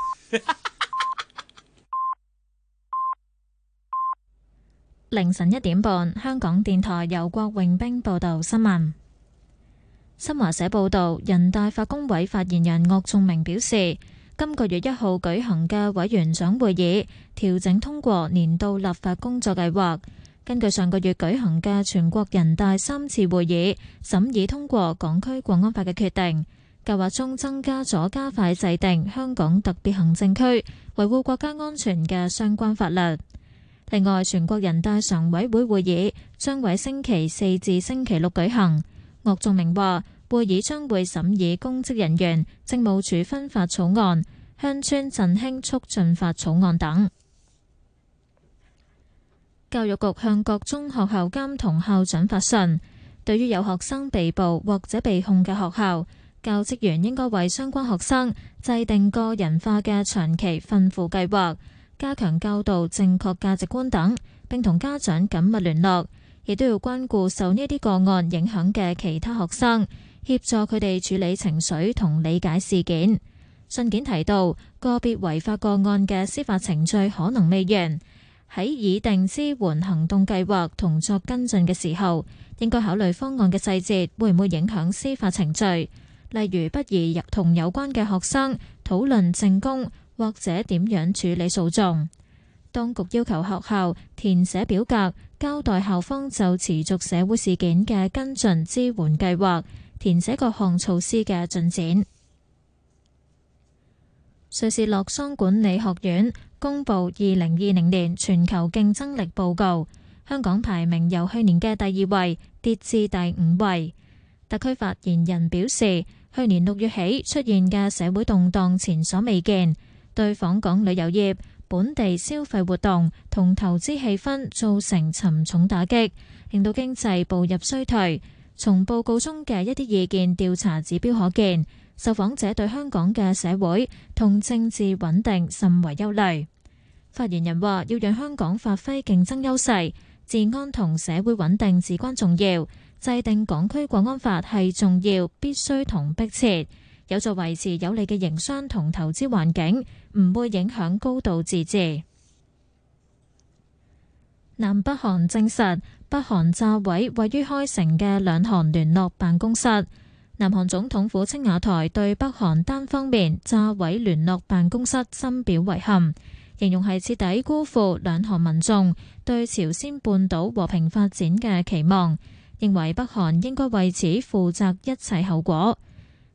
凌晨1點半，香港電台由郭永兵報道新聞。新華社報道，人大法工委發言人岳仲明表示，今個月1號舉行嘅委員長會議調整通過年度立法工作計劃，根據上個月舉行嘅全國人大3次會議審議通過港區國安法嘅決定，計劃中增加咗加快制定香港特別行政區維護國家安全嘅相關法律。另外，全國人大常委會會議將喺星期4至星期6舉行。岳仲明話，會議將會審議公職人員政務處分法草案、鄉村振興促進法草案等。教育局向各中學校監同校長發信，對於有學生被捕或者被控嘅學校，教職員應該為相關學生制定個人化嘅長期訓輔計劃，加強教導正確價值觀等，並同家長緊密聯絡，亦都要關顧受呢啲個案影響嘅其他學生，協助佢哋處理情緒同理解事件。信件提到，個別違法個案嘅司法程序可能未完，喺擬定支援行動計劃同作跟進嘅時候，應該考慮方案嘅細節會唔會影響司法程序，例如不宜同有關嘅學生討論證供或者點樣處理訴訟。當局要求學校填寫表格，交代校方就持續社會事件嘅跟進支援計劃，填寫各項措施嘅進展。瑞士洛桑管理學院公布2020年全球競爭力報告，香港排名由去年嘅第2位跌至第5位。特區發言人表示，去年6月起出現嘅社會動盪前所未見，對訪港旅遊業、本地消費活動同投資氣氛造成沉重打擊，令到經濟步入衰退。從報告中嘅一啲意見調查指標可見，受訪者對香港嘅社會同政治穩定甚為憂慮。發言人話，要讓香港發揮競爭優勢，治安同社會穩定至關重要，制定港區國安法係重要、必須同迫切，有助維持有利嘅營商同投資環境，唔會影響高度自治。南北韓證實，北韓炸毀位於開城嘅兩韓聯絡辦公室。南韓總統府青瓦台對北韓單方面炸毀聯絡辦公室深表遺憾，形容係徹底辜負兩韓民眾對朝鮮半島和平發展嘅期望，認為北韓應該為此負責一切後果。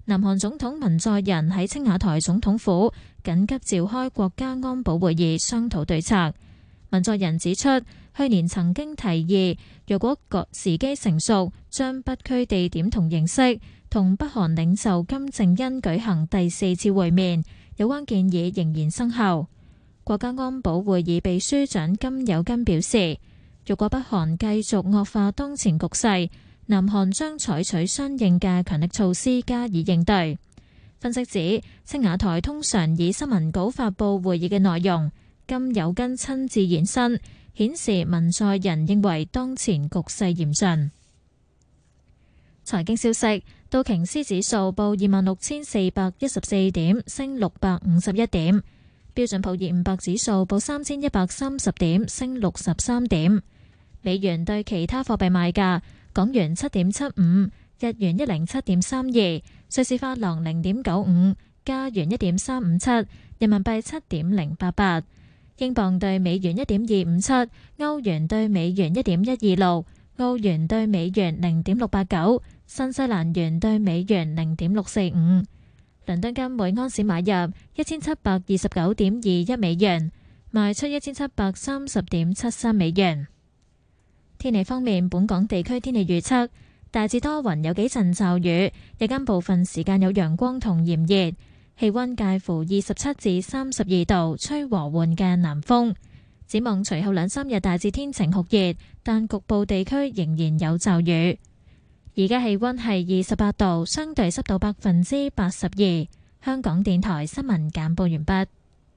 南韓總統文在寅喺青瓦台總統府緊急召開國家安保會議，商討對策。文在寅指出，去年曾經提議，若果時機成熟，將北區地點同形式同北韓領袖金正恩舉行第4次會面。有關建議仍然生效。國家安保會議秘書長金有根表示，若果北韓繼續惡化當前局勢，南韓將採取相應嘅強力措施加以應對。分析指，青瓦台通常以新聞稿發佈會議嘅內容，金有根親自現身，顯示文在寅認為當前局勢嚴峻。財經消息，道瓊斯指數報26,414點，升651點；標準普爾500指數報3,130點，升63點。美元對其他貨幣賣價：港元7.75，日元107.32，瑞士法郎0.95，加元1.357，人民幣7.088，英鎊對美元1.257，歐元對美元1.126，澳元對美元0.689，新西蘭元對美元0.645。倫敦金每安士買入1729.21美元，賣出1730.73美元。天氣方面，本港地區天氣預測大致多雲，有幾陣驟雨，日間部分時間有陽光同炎熱，氣溫介乎27至32度，吹和緩嘅南風。展望隨後2-3日大致天晴酷熱，但局部地區仍然有驟雨。而家氣溫係28度，相對濕度82%。香港電台新聞簡報完畢。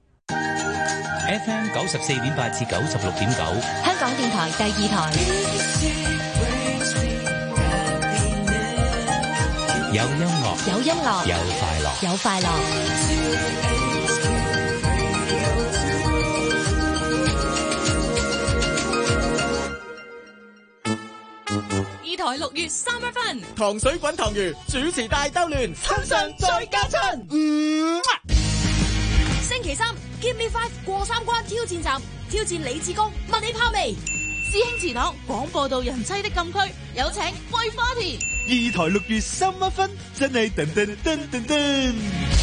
FM 94.8至96.9， 香港電台第2台。 有音樂， 有音樂， 有快樂， 有快樂。 2台6月3分， 糖水滾糖魚主持大兜亂，親上再加親。 星期3 Give Me 5過3關挑戰站，挑戰李志剛問你怕未？師兄祠堂廣播道人妻的禁區，有請桂花田。 2台6月3分，真係噔噔噔噔噔。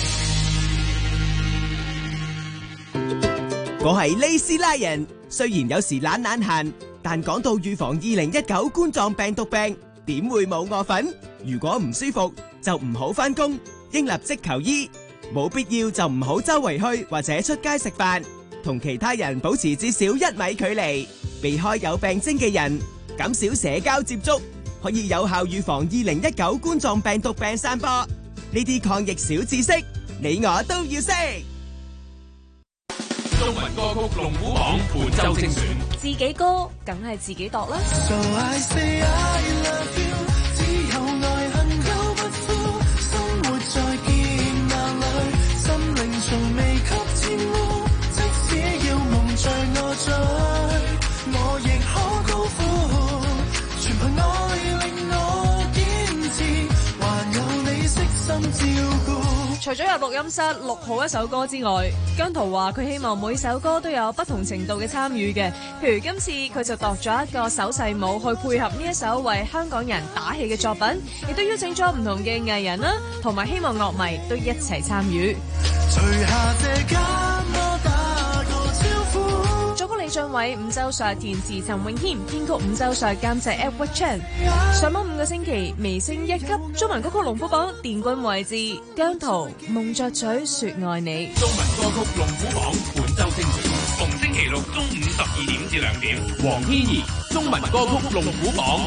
我係利斯拉人，雖然有時懶閒，但講到預防2019冠狀病毒病，點會冇我份？如果唔舒服就唔好返工，應立即求醫。冇必要就唔好周圍去或者出街食飯，同其他人保持至少1米距離，避開有病徵嘅人，減少社交接觸，可以有效預防2019冠狀病毒病散播。呢啲抗疫小知識，你我都要識。 中文歌曲龍虎榜本周精選， 自己歌梗係自己度啦。 So I say I love you， 只有愛恨救不枯，生活在劫難裏，心靈從未給沾污，即使要蒙在我嘴，我亦可高呼，全憑愛令我堅持，還有你悉心照顧。 除咗入錄音室錄好一首歌之外，姜濤話佢希望每首歌都有不同程度嘅參與嘅，譬如今次佢就度咗一個手勢舞去配合呢一首為香港人打氣嘅作品，亦都邀請咗唔同嘅藝人啦，同埋希望樂迷都一齊參與。 除下這間我打個招呼。 作曲李俊偉、伍周碩填詞陳詠謙，編曲伍周碩監製 Edward Chan。上網5個星期，微升1級，中文歌曲龍虎榜殿軍位置，姜濤夢着嘴說愛你。 中文歌曲龍虎榜本周精選，逢星期六中午12點至2點，黃天怡中文歌曲龍虎榜。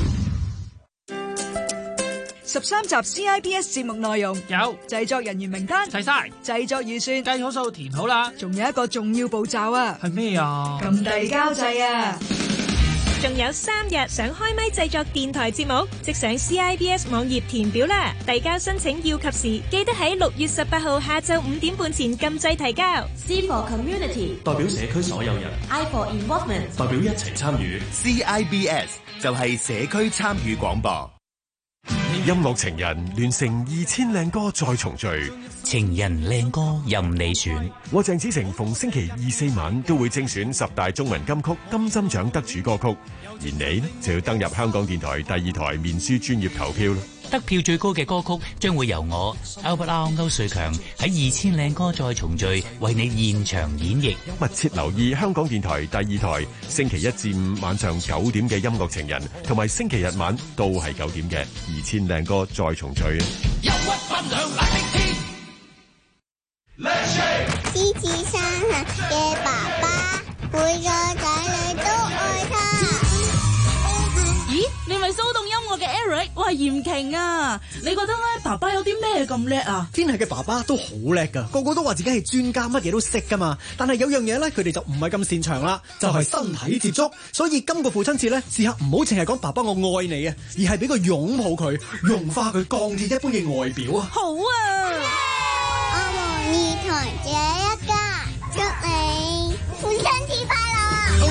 13集 CIBS 節目內容有製作人員名單齊晒，製作預算計好數填好啦，仲有一個重要步驟啊，係咩啊？撳遞交掣啊！ 仲有3日想開咪製作電台節目，即上 CIBS 網頁填表啦。遞交申請要及時，記得喺6月18號下晝5點半前撳掣提交。 C for Community 代表社區所有人 ，I for Involvement 代表一齊參與。 CIBS 就係社區參與廣播。 音樂情人聯成2000靚歌再重聚， 情人靚歌任你選。 我鄭子誠逢星期2、4晚都會精選10大中文金曲金針獎得主歌曲，而你呢就要登入香港電台第2台面書專頁投票啦。 得票最高嘅歌曲將會由我 Albert R 歐瑞強喺2000靚歌再重聚為你現場演繹。 密切留意香港電台第2台星期1至5晚上9點嘅音樂情人，同埋星期日晚都係9點嘅2000靚歌再重聚。 憂鬱分享那的天。 獅子山下嘅爸爸，每個仔女都愛他。 咦，你咪騷動音樂嘅 Eric？我係嚴瓊啊！你覺得咧，爸爸有啲咩咁叻啊？ 天系嘅爸爸都好叻噶，個個都話自己係專家，乜嘢都識噶嘛。但係有樣嘢咧，佢哋就唔係咁擅長啦，就係身體接觸。所以今個父親節咧，試下唔好淨係講爸爸我愛你啊，而係俾個擁抱佢，融化佢鋼鐵一般嘅外表啊！ 好啊！ 我們二台這一家，祝你父親節快樂！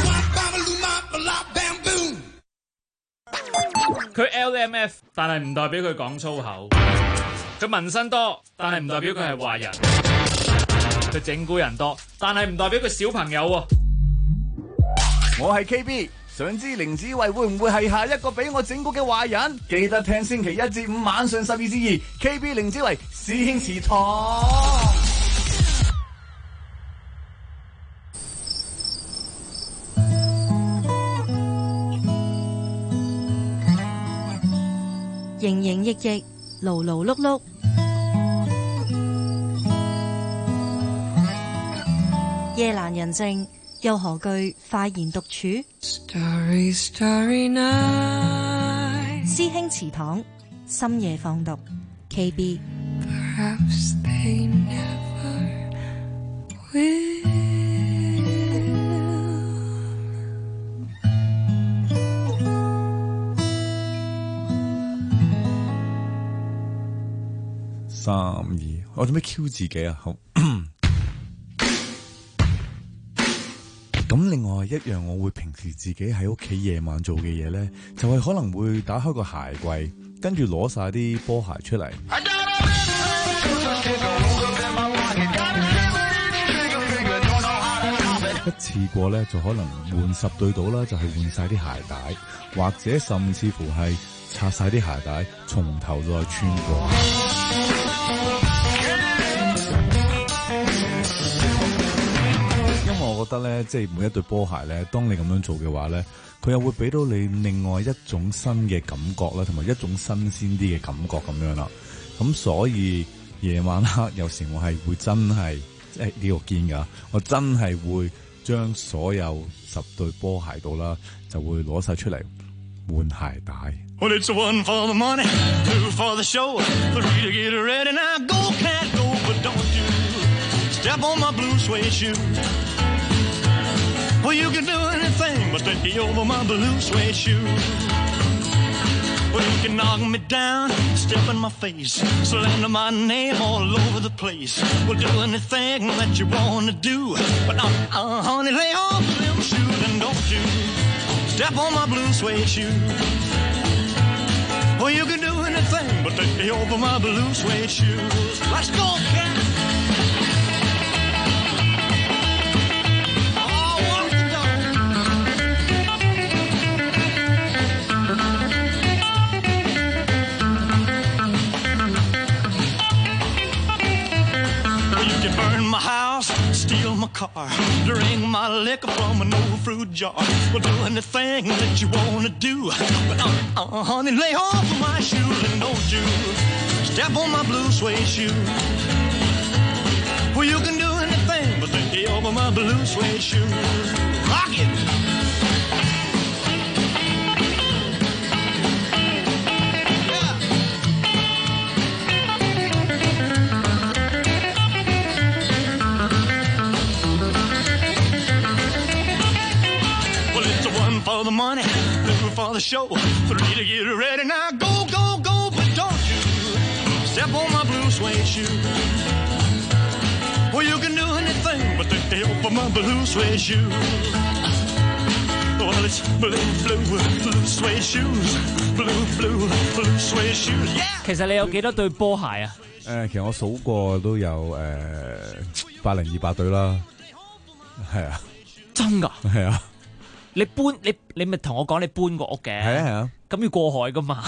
佢 LMF， 但係唔代表佢講粗口。佢紋身多，但係唔代表佢係壞人。佢整蠱人多，但係唔代表佢小朋友喎。 我係 KB， 想知凌子慧會唔會係下一個俾我整蠱嘅壞人？記得聽星期1至5晚上12至2 ，KB 凌子慧師兄祠堂。 營營役役，勞勞碌碌，夜闌人靜，又何懼快言獨處？Starry, starry night， 師兄祠堂，深夜放毒 ，KB。Perhaps they never will。 3、2，我做咩 Q 自己啊？好。咁另外一樣，我會平時自己喺屋企夜晚做嘅嘢咧，就係可能會打開個鞋櫃，跟住攞晒啲波鞋出嚟。一次過咧，就可能換10對到啦，就係換晒啲鞋帶，或者甚至乎係拆晒啲鞋帶，從頭再穿過。我覺得咧，即係每一對波鞋咧，當你咁樣做嘅話咧，佢又會俾到你另外一種新嘅感覺啦，同埋一種新鮮啲嘅感覺咁樣啦。咁所以夜晚黑有時我係會真係呢個堅㗎，我真係會將所有10對波鞋度啦，就會攞晒出嚟換鞋帶。 Well, it's 1 for the money, 2 for the show, 3 to get ready. Now go, cat, go, but don't you step on my blue suede shoe. Well, you can do anything but take over my blue suede shoe. Well, you can knock me down, step in my face, slander my name all over the place. Well, do anything that you want to do. But honey, lay off them shoes and don't you step on my blue suede shoe. Well, you can do anything but take over my blue suede shoes. Let's go, cat. Burn my house, steal my car, drink my liquor from an old fruit jar. Well, do anything that you wanna do. But honey, lay off of my shoes and don't you step on my blue suede shoe. Well, you can do anything but take over my blue suede shoes. Rock it! For the money, 2 for the show, 3 to get ready. Now go, go, go, but don't you step on my blue suede shoe. Well, you can do anything but take over my blue suede shoe. Well, it's blue, blue, blue suede shoes, blue, blue, blue suede shoes. Yeah. 其實你有幾多對波鞋啊？ 其實我數過都有100-200對啦。係啊， 真㗎？ 係啊。 你咪同我講你搬過屋嘅？ 係啊係啊。 咁要過海噶嘛？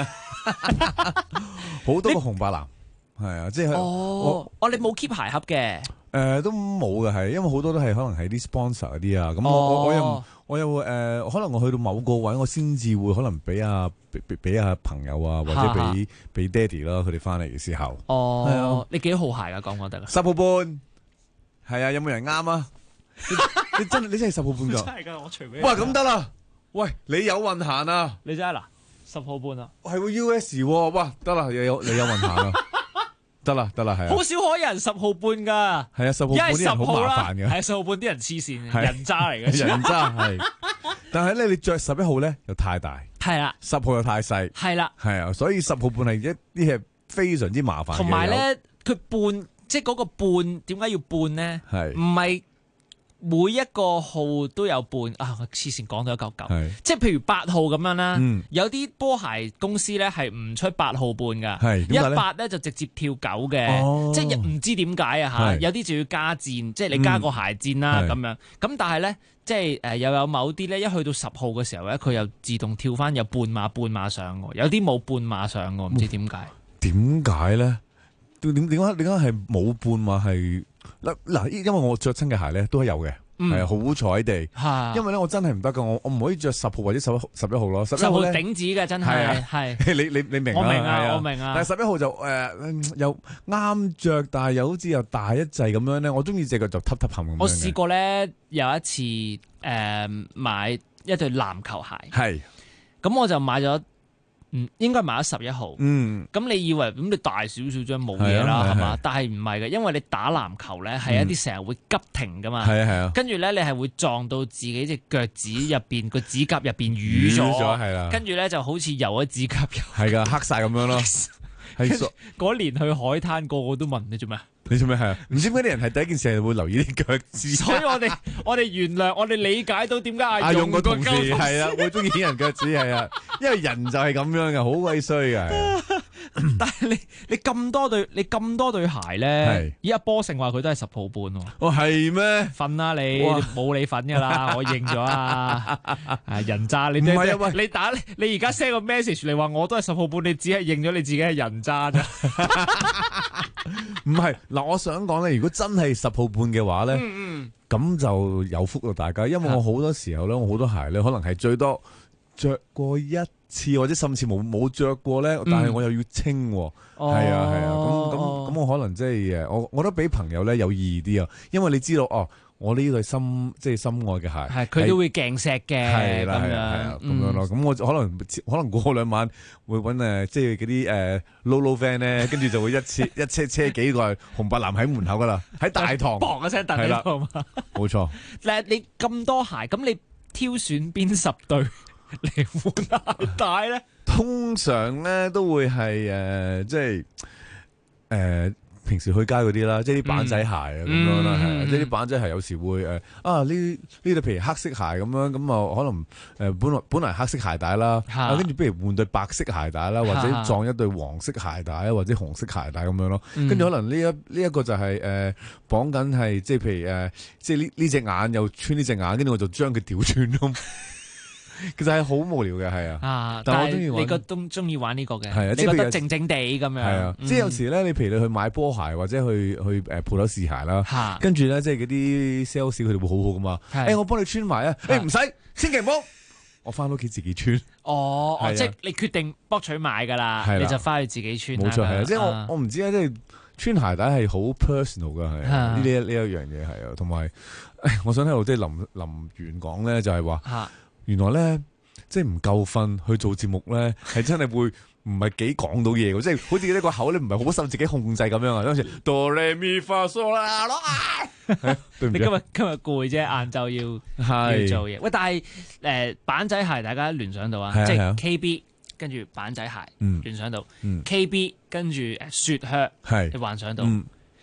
好多個紅白藍係啊，即係你冇 keep 鞋盒嘅？ 都冇嘅，係因為好多都係可能係啲 sponsor 嗰啲啊。咁我又可能我去到某個位，我先至會可能俾朋友啊，或者俾爹哋啦，佢哋翻嚟嘅時候。 哦， 係啊， 你幾號鞋噶？講得啦 ，10號半。係啊，有冇人啱啊？你真係10號半噶？ 真係噶，我除俾。 喂，咁得啦。喂，你有運行啊？ 你真係嗱，10號半啊？ 係喎 US 喎，哇，得啦，你有運行啊？得啦，係啊。 好少可有人10號半噶。 係啊，10號半啲人好麻煩嘅。 係10號半啲人黐線，人渣嚟嘅。 人渣係。但係咧，你着11號咧又太大。 係啦。 10號又太細。 係啦。 係啊，所以10號半係一啲係非常之麻煩嘅。 同埋咧，佢半即係嗰個半，點解要半咧？係唔係？每一個號都有半啊！我黐線講到一嚿嚿，即係譬如8號咁樣啦，有啲波鞋公司咧係唔出8號半㗎，18咧就直接跳9嘅，即係唔知點解啊嚇！有啲就要加箭，即係你加個鞋墊啦咁樣。咁但係咧，即係又有某啲咧，一去到10號嘅時候咧，佢又自動跳翻有半碼上喎，有啲冇半碼上喎，唔知點解？點解咧？點解係冇半碼係？嗱，因為我着親嘅鞋咧都係有嘅，係好彩地，因為咧我真係唔得噶，我唔可以着10號或者11號咯，11號咧頂指嘅真係，你明啊？我明啊，但係11號就又啱着，但係又好似又大一滯咁樣咧，我中意隻腳就揼揼冚咁樣。我試過咧有一次買一對籃球鞋，係，咁我就買咗。應該買咗11號。咁你以為咁你大少少張冇嘢啦，係嘛？但係唔係嘅，因為你打籃球咧係一啲成日會急停噶嘛。係啊。跟住咧你係會撞到自己隻腳趾入邊個指甲入邊淤咗，係啦。跟住咧就好似油咗指甲油。係噶，黑晒咁樣咯。嗰年去海灘，個個都問你做咩？你做咩係啊？唔知點解啲人係第一件事係會留意啲腳趾。所以我哋原諒，我哋理解到點解阿用個同事係啊，會中意啲人腳趾係啊，因為人就係咁樣嘅，好鬼衰嘅。但係你咁多對鞋咧，依家波成話佢都係10號半喎。哦，係咩？瞓啦你，冇你份噶啦，我認咗啊！人渣你唔係啊？喂，你而家 send 個 message 嚟話我都係10號半，你只係認咗你自己係人渣咋？唔係嗱，我想講咧，如果真係10號半嘅話咧，咁就有福到大家，因為我好多時候咧，我好多鞋咧，可能係最多着過一次或者甚至冇着過咧，但係我又要清，係啊，咁我可能即係我覺得俾朋友咧有意義啲啊，因為你知道哦。我呢對心愛嘅鞋，係佢都會鏡石嘅，係啦，咁樣咯。咁我可能過2晚會揾即係嗰啲low van 咧，跟住就會一車幾個紅白藍喺門口噶啦，喺大堂，砰一聲突喺度嘛。冇錯。嗱，你咁多鞋，咁你挑選邊10對嚟換鞋帶咧？通常咧都會係即係平時去街嗰啲啦，即係啲板仔鞋啊咁樣啦，係啊，即係啲板仔鞋有時會呢對譬如黑色鞋咁樣，咁啊可能本來黑色鞋帶啦，跟住不如換對白色鞋帶啦，或者撞一對黃色鞋帶或者紅色鞋帶咁樣咯，跟住可能呢一個就係綁緊係即係譬如即係呢隻眼又穿呢隻眼，跟住我就將佢調轉咁。其實係好無聊嘅，係啊。但係我中意玩，你都中意玩呢個嘅，係啊。你覺得靜靜地咁樣，係啊。即係有時咧，你譬如你去買波鞋或者去鋪頭試鞋啦，跟住咧即係嗰啲 sales 佢哋會好好噶嘛。我幫你穿埋啊，唔使，千祈唔好，我翻屋企自己穿。哦，即係你決定博取買噶啦，你就翻去自己穿。冇錯，係啊。即係我唔知啊，即係穿鞋帶係好 personal 噶，係呢一樣嘢係啊。同埋，我想喺度即係臨完講咧，就係話。原來咧，即係唔夠瞓去做節目咧，係真係會唔係幾講到嘢嘅，即係好似呢個口咧唔係好受自己控制咁樣啊，好似哆來咪發嗦啦咯。你今日攰啫，晏晝要做嘢。喂，但係板仔鞋大家聯想到啊，即係 KB 跟住板仔鞋聯想到，KB 跟住雪靴你幻想到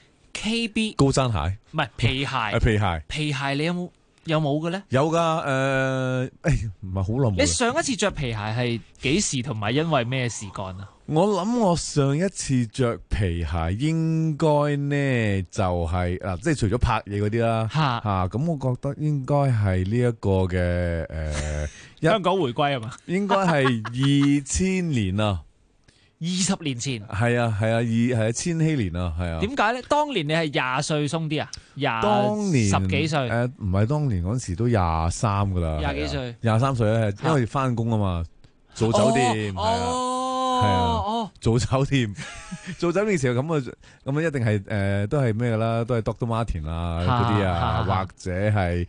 ，KB 高踭鞋唔係皮鞋，皮鞋你有冇嘅咧？有噶，唔係好耐冇。你上一次着皮鞋係幾時同埋因為咩事幹啊？ 我諗我上一次着皮鞋應該呢就係即係除咗拍嘢嗰啲啦，咁我覺得應該係呢一個嘅香港回歸啊嘛， 應該係2000年啊。 20年前係啊千禧年啊，係啊。 點解咧？當年你係20歲鬆啲啊？ 當年 10幾歲？ 唔係當年嗰時都23噶啦。 20幾歲 ？23歲咧，因為翻工啊嘛，做酒店係啊，做酒店嘅時候咁啊，一定係都係咩噶啦，都係 Dr. Martin 啊嗰啲啊，或者係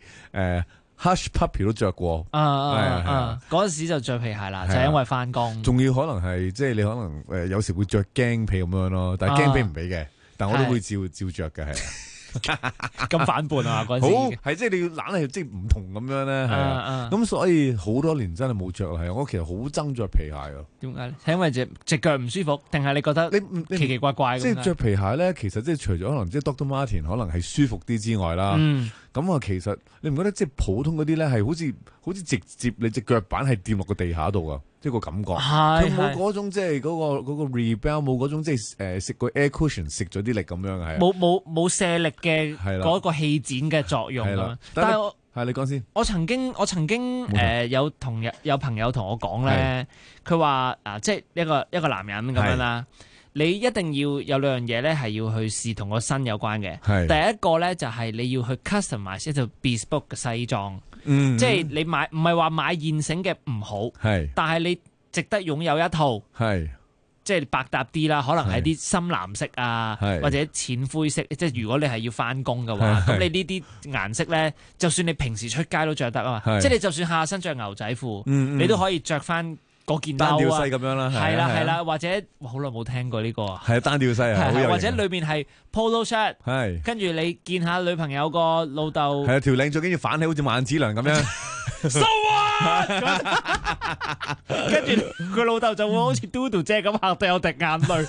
Hush Puppy 都着過， 嗰時就着皮鞋啦，就係因為翻工。 仲要可能係即係你可能有時會着驚皮咁樣咯，但係驚皮唔俾嘅，但我都會照着嘅，係。 咁反叛啊！嗰陣時係即係你要懶係即係唔同咁樣咧，係啊。咁所以好多年真係冇着啦，係我其實好憎着皮鞋啊。 點解咧？係因為隻腳唔舒服，定係你覺得你奇奇怪怪咁？ 即係着皮鞋咧，其實即係除咗可能即係 Dr. Martin 可能係舒服啲之外啦。咁啊，其實你唔覺得即係普通嗰啲咧係好似直接你隻腳板係掂落個地下度噶，即係個感覺。佢冇嗰種即係嗰個 rebel， 冇嗰種即係食個 air cushion 食咗啲力咁樣係。 冇卸力嘅嗰個氣展嘅作用咁。但係你講先。 我曾經有朋友同我講咧，佢話即係一個男人咁樣啦。你一定要有兩樣嘢咧，係要去試同個身有關嘅。第一個咧就係你要去 customize 一套 bespoke 嘅西裝，即係你買唔係話買現成嘅唔好，但係你值得擁有一套，即係百搭啲啦，可能係啲深藍色啊，或者淺灰色。即係如果你係要翻工嘅話，咁你呢啲顏色咧，就算你平時出街都着得啊嘛。即係你就算下身着牛仔褲，你都可以着翻嗰件褸啊，單調西咁樣啦， 係啦，或者好耐冇聽過呢個啊， 係單調西啊， 或者裏面係 polo shirt， 跟住你見下女朋友個老豆， 係啊，條領最緊要反起好似萬梓良咁樣 ，so what？ 跟住佢老豆就會好似嘟嘟姐咁嚇到有滴眼淚，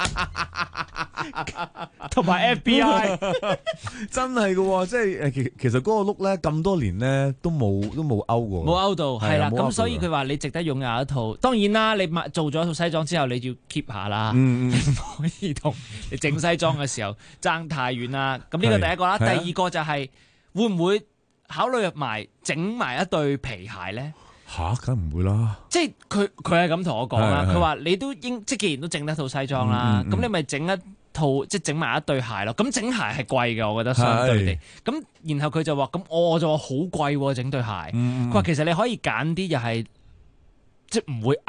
同埋 FBI 真係嘅，即係其實嗰個 look 咧咁多年咧都冇勾過， 冇勾到，係啦。咁所以佢話你值得擁有一套。當然啦，你做咗套西裝之後，你要 keep 下啦，你唔可以同你整西裝嘅時候爭太遠啦。咁呢個第一個啦，第二個就係會唔會考慮埋整埋一對皮鞋咧？ 梗唔會啦。 即係佢係咁同我講啦，佢話你都即係既然都整得套西裝啦，咁你咪整一套即係整埋一對鞋咯。咁整鞋係貴嘅，我覺得相對地。咁然後佢就話，咁我就話好貴喎，整對鞋。佢話其實你可以揀啲又係即係唔會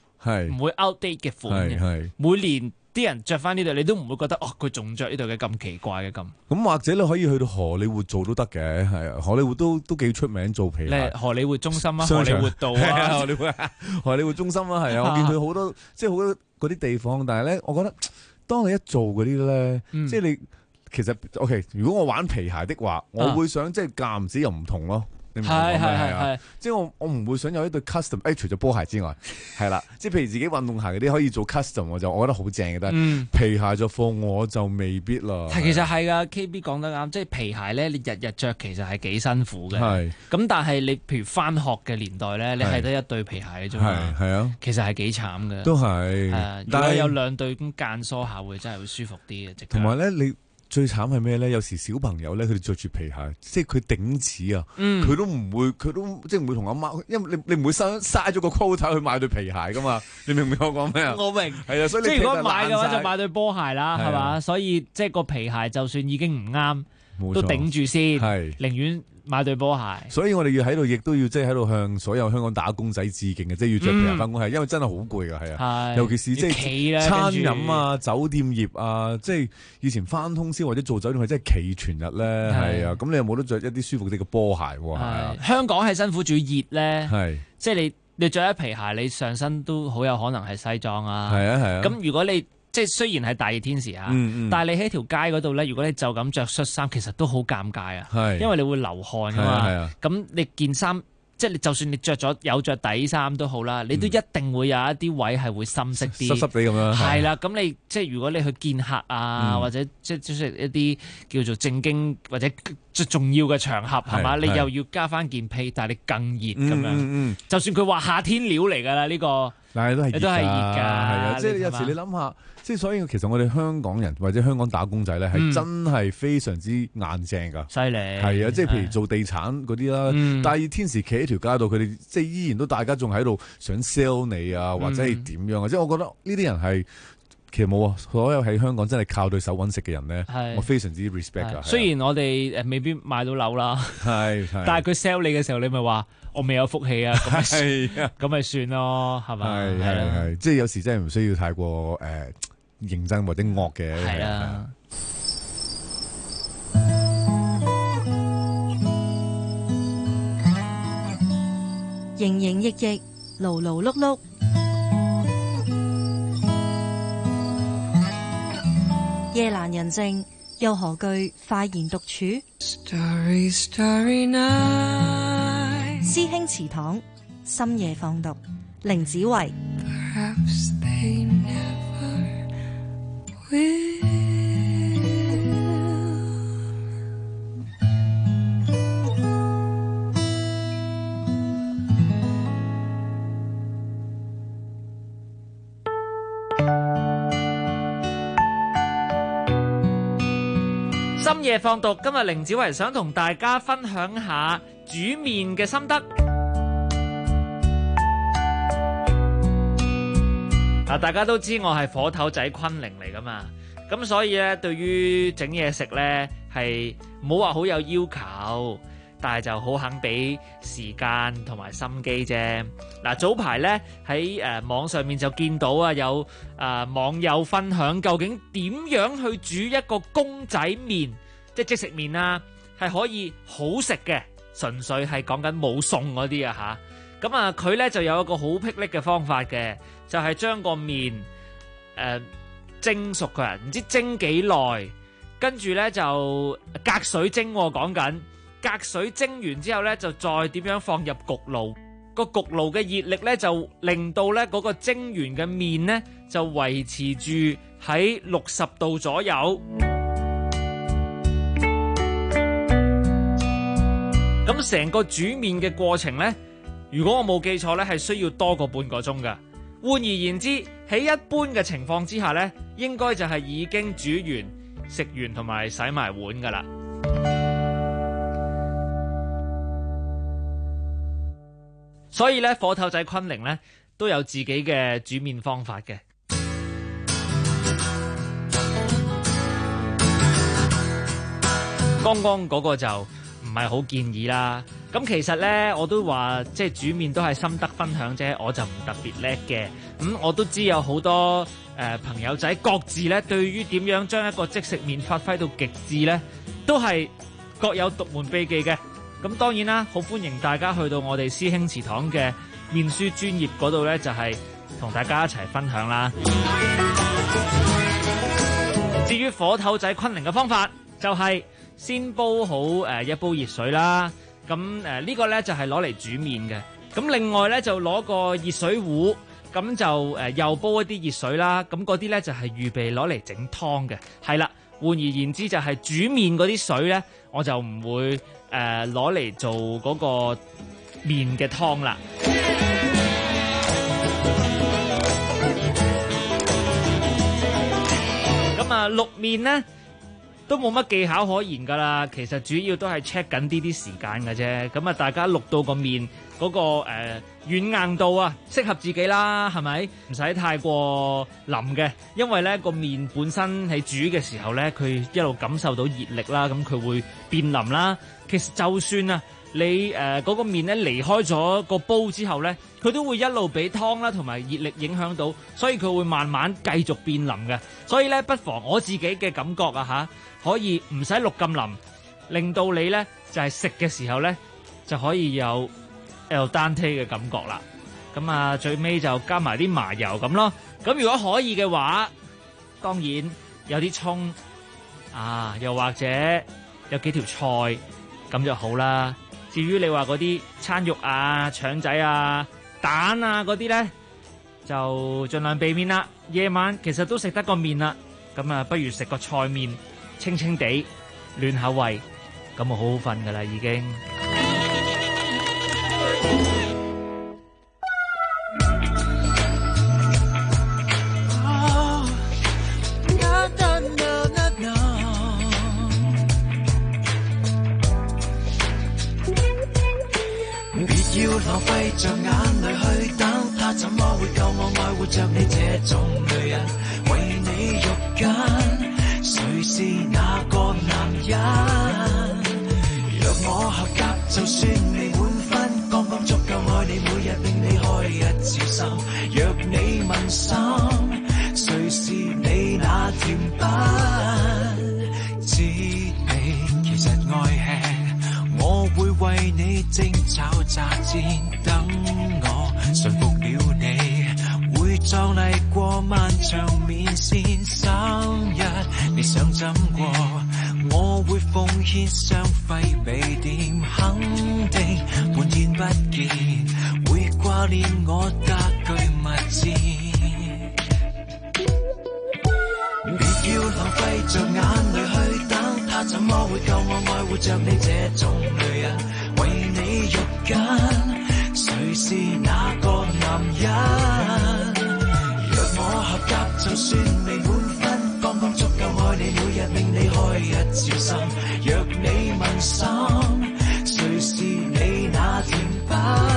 outdate 嘅款嘅。每年啲人着翻呢對，你都唔會覺得佢仲着呢對嘅咁奇怪嘅咁。 咁或者你可以去到荷里活做都得嘅，係啊，荷里活都幾出名做皮鞋。 荷里活中心啊，荷里活道啊， 荷里活中心啊，係啊，我見佢好多即係好多嗰啲地方，但係咧，我覺得當你一做嗰啲咧，即係你其實 OK， 如果我玩皮鞋的話，我會想即係間唔時又唔同咯。係，即係我唔會想有一對 custom， 除咗波鞋之外，係啦，即係譬如自己運動鞋嗰啲可以做 custom， 我覺得好正嘅，但係皮鞋就貨我就未必啦。 其實係噶 ，KB 講得啱，即係皮鞋咧，你日日着其實係幾辛苦嘅。咁但係你譬如翻學嘅年代咧，你係得一對皮鞋嘅啫嘛。係啊，其實係幾慘嘅。 都係， 但係有兩對咁間梳下會真係會舒服啲嘅。 同埋咧，你最慘係咩咧？有時小朋友咧，佢哋着住皮鞋，即係佢頂趾啊，佢都即係唔會同阿媽，因為你唔會嘥咗個 quota 去買對皮鞋噶嘛？你明唔明我講咩啊？ 我明， 係啊，所以即係如果買嘅話，就買對波鞋啦，係嘛？所以即係個皮鞋，就算已經唔啱，都頂住先，寧願買對波鞋。 所以我哋要喺度，亦都要即係喺度向所有香港打工仔致敬嘅，即係要着皮鞋翻工，係因為真係好攰噶，係啊，尤其是即係餐飲啊、酒店業啊，即係以前翻通宵或者做酒店係真係企全日咧，係啊，咁你又冇得着一啲舒服啲嘅波鞋喎，係啊。 香港係辛苦住熱咧，即係你着一皮鞋，你上身都好有可能係西裝啊，係啊。咁如果你即係雖然係大熱天時啊，但係你喺條街嗰度咧，如果你就咁着恤衫，其實都好尷尬啊，因為你會流汗噶嘛。咁你件衫，即係你就算你有着底衫都好啦，你都一定會有一啲位係會深色啲， 濕濕地咁樣。 係啦，咁你即係如果你去見客啊，或者即係一啲叫做正經或者最重要嘅場合係嘛，你又要加翻件被，但係你更熱咁樣。就算佢話夏天料嚟㗎啦呢個。 嗱，都係熱㗎， 係啊，即係有時你諗下，即係所以其實我哋香港人或者香港打工仔咧，係真係非常之硬淨㗎， 犀利係啊，即係譬如做地產嗰啲啦，大熱天時企喺條街度，佢哋即係依然都大家仲喺度想 sell 你啊，或者係點樣啊，即係我覺得呢啲人係。其實冇啊！所有喺香港真係靠對手揾食嘅人咧，我非常之 respect 㗎。 雖然我哋未必買到樓啦，但係佢 sell 你嘅時候，你咪話我未有福氣啊，咁咪算咯，係咪？ 係，即係有時真係唔需要太過認真或者惡嘅。係啊。 營營役役，勞勞碌碌。夜闌人靜，又何懼快言獨處？ Starry, starry night. 師兄祠堂，深夜放毒，凌子維。 Perhaps they never will. 深夜放毒，今日凌子維想同大家分享下煮麵嘅心得。嗱，大家都知我係火頭仔昆凌嚟噶嘛，咁所以咧，對於整嘢食咧係冇話好有要求，但係就好肯俾時間同埋心機啫。嗱，早排咧喺網上面就見到啊，有網友分享究竟點樣去煮一個公仔麵，即係即食麵啊，係可以好食嘅，純粹係講緊冇餸嗰啲啊嚇。咁啊，佢咧就有一個好霹靂嘅方法嘅，就係將個麵蒸熟佢，唔知蒸幾耐，跟住咧就隔水蒸，講緊隔水蒸完之後咧，就再點樣放入焗爐，個焗爐嘅熱力咧就令到咧嗰個蒸完嘅麵咧就維持住喺60度左右。咁成個煮麵嘅過程咧，如果我冇記錯咧，係需要多過半個鐘㗎。換而言之，喺一般嘅情況之下咧，應該就係已經煮完、食完同埋洗埋碗㗎啦。所以咧，火頭仔昆凌咧都有自己嘅煮麵方法嘅。剛剛嗰個就唔係好建議啦。咁其實咧，我都話即係煮麵都係心得分享啫，我就唔特別叻嘅。我都知有好多朋友仔各自咧，對於點樣將一個即食麵發揮到極致咧，都係各有獨門秘技嘅。咁當然啦，好歡迎大家去到我哋師兄祠堂嘅麵書專頁嗰度咧，就係同大家一齊分享啦。至於火頭仔昆凌嘅方法，就係先煲好一煲熱水啦。咁呢個咧就係攞嚟煮麵嘅。咁另外咧就攞個熱水壺，咁就又煲一啲熱水啦。咁嗰啲咧就係預備攞嚟整湯嘅。係啦，換而言之就係煮麵嗰啲水咧，我就唔會攞嚟做嗰個麵嘅湯啦。咁啊，錄麵呢都冇乜技巧可言噶啦，其實主要都係 check 緊啲時間嘅啫。咁啊，大家錄到個麵嗰個軟硬度啊，適合自己啦，係咪？唔使太過腍嘅，因為咧個麵本身喺煮嘅時候咧，佢一路感受到熱力啦，咁佢會變腍啦。其實就算啊，你嗰個麵咧離開咗個煲之後咧，佢都會一路俾湯啦同埋熱力影響到，所以佢會慢慢繼續變腍嘅。所以咧，不妨我自己嘅感覺啊可以唔使錄咁腍，令到你咧就係食嘅時候咧就可以有 al dente 嘅感覺啦。咁啊，最尾就加埋啲麻油咁咯。咁如果可以嘅話，當然有啲葱啊，又或者有幾條菜咁就好啦。至於你話嗰啲餐肉啊、腸仔啊、蛋啊嗰啲咧，就盡量避免啦。夜晚其實都食得個麵啦，咁啊不如食個菜麵，清清地暖口胃，咁啊好好瞓噶啦已經。 浪費着眼淚去等，他怎麼會夠我愛活着你這種女人？為你肉緊，誰是那個男人？若我合格，就算未滿分，剛剛足夠愛你，每日令你開一次心。若你問心，誰是你那甜品？知你其實愛吃，我會為你蒸炒炸煎，等我馴服了你，會壯麗過漫長面線。生日你想怎過，我會奉獻雙輝美點，肯定半天不見，會掛念我家居物戰。別要浪費着眼淚去等，他怎麼會夠我愛活着你這種女人？為你肉緊，誰是那個男人？若我合格，就算未滿分，剛剛足夠愛你，每日令你開一次心。若你問心，誰是你那甜品？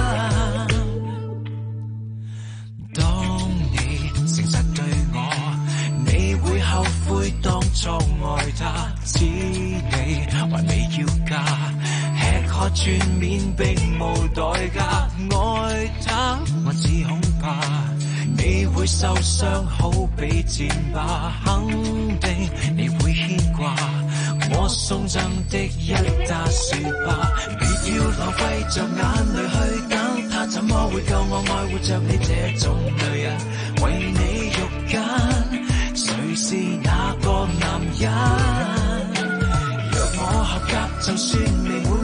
當你誠實對我，你會後悔當初愛他。知你還未要嫁，吃喝全面並無代價。愛他，我只恐怕你會受傷，好比箭靶，肯定你會牽掛我送贈的一打雪花。別要浪費着眼淚去等，他怎麼會夠我愛活着你這種女人？為你肉緊，誰是那個男人？若我合格，就算未滿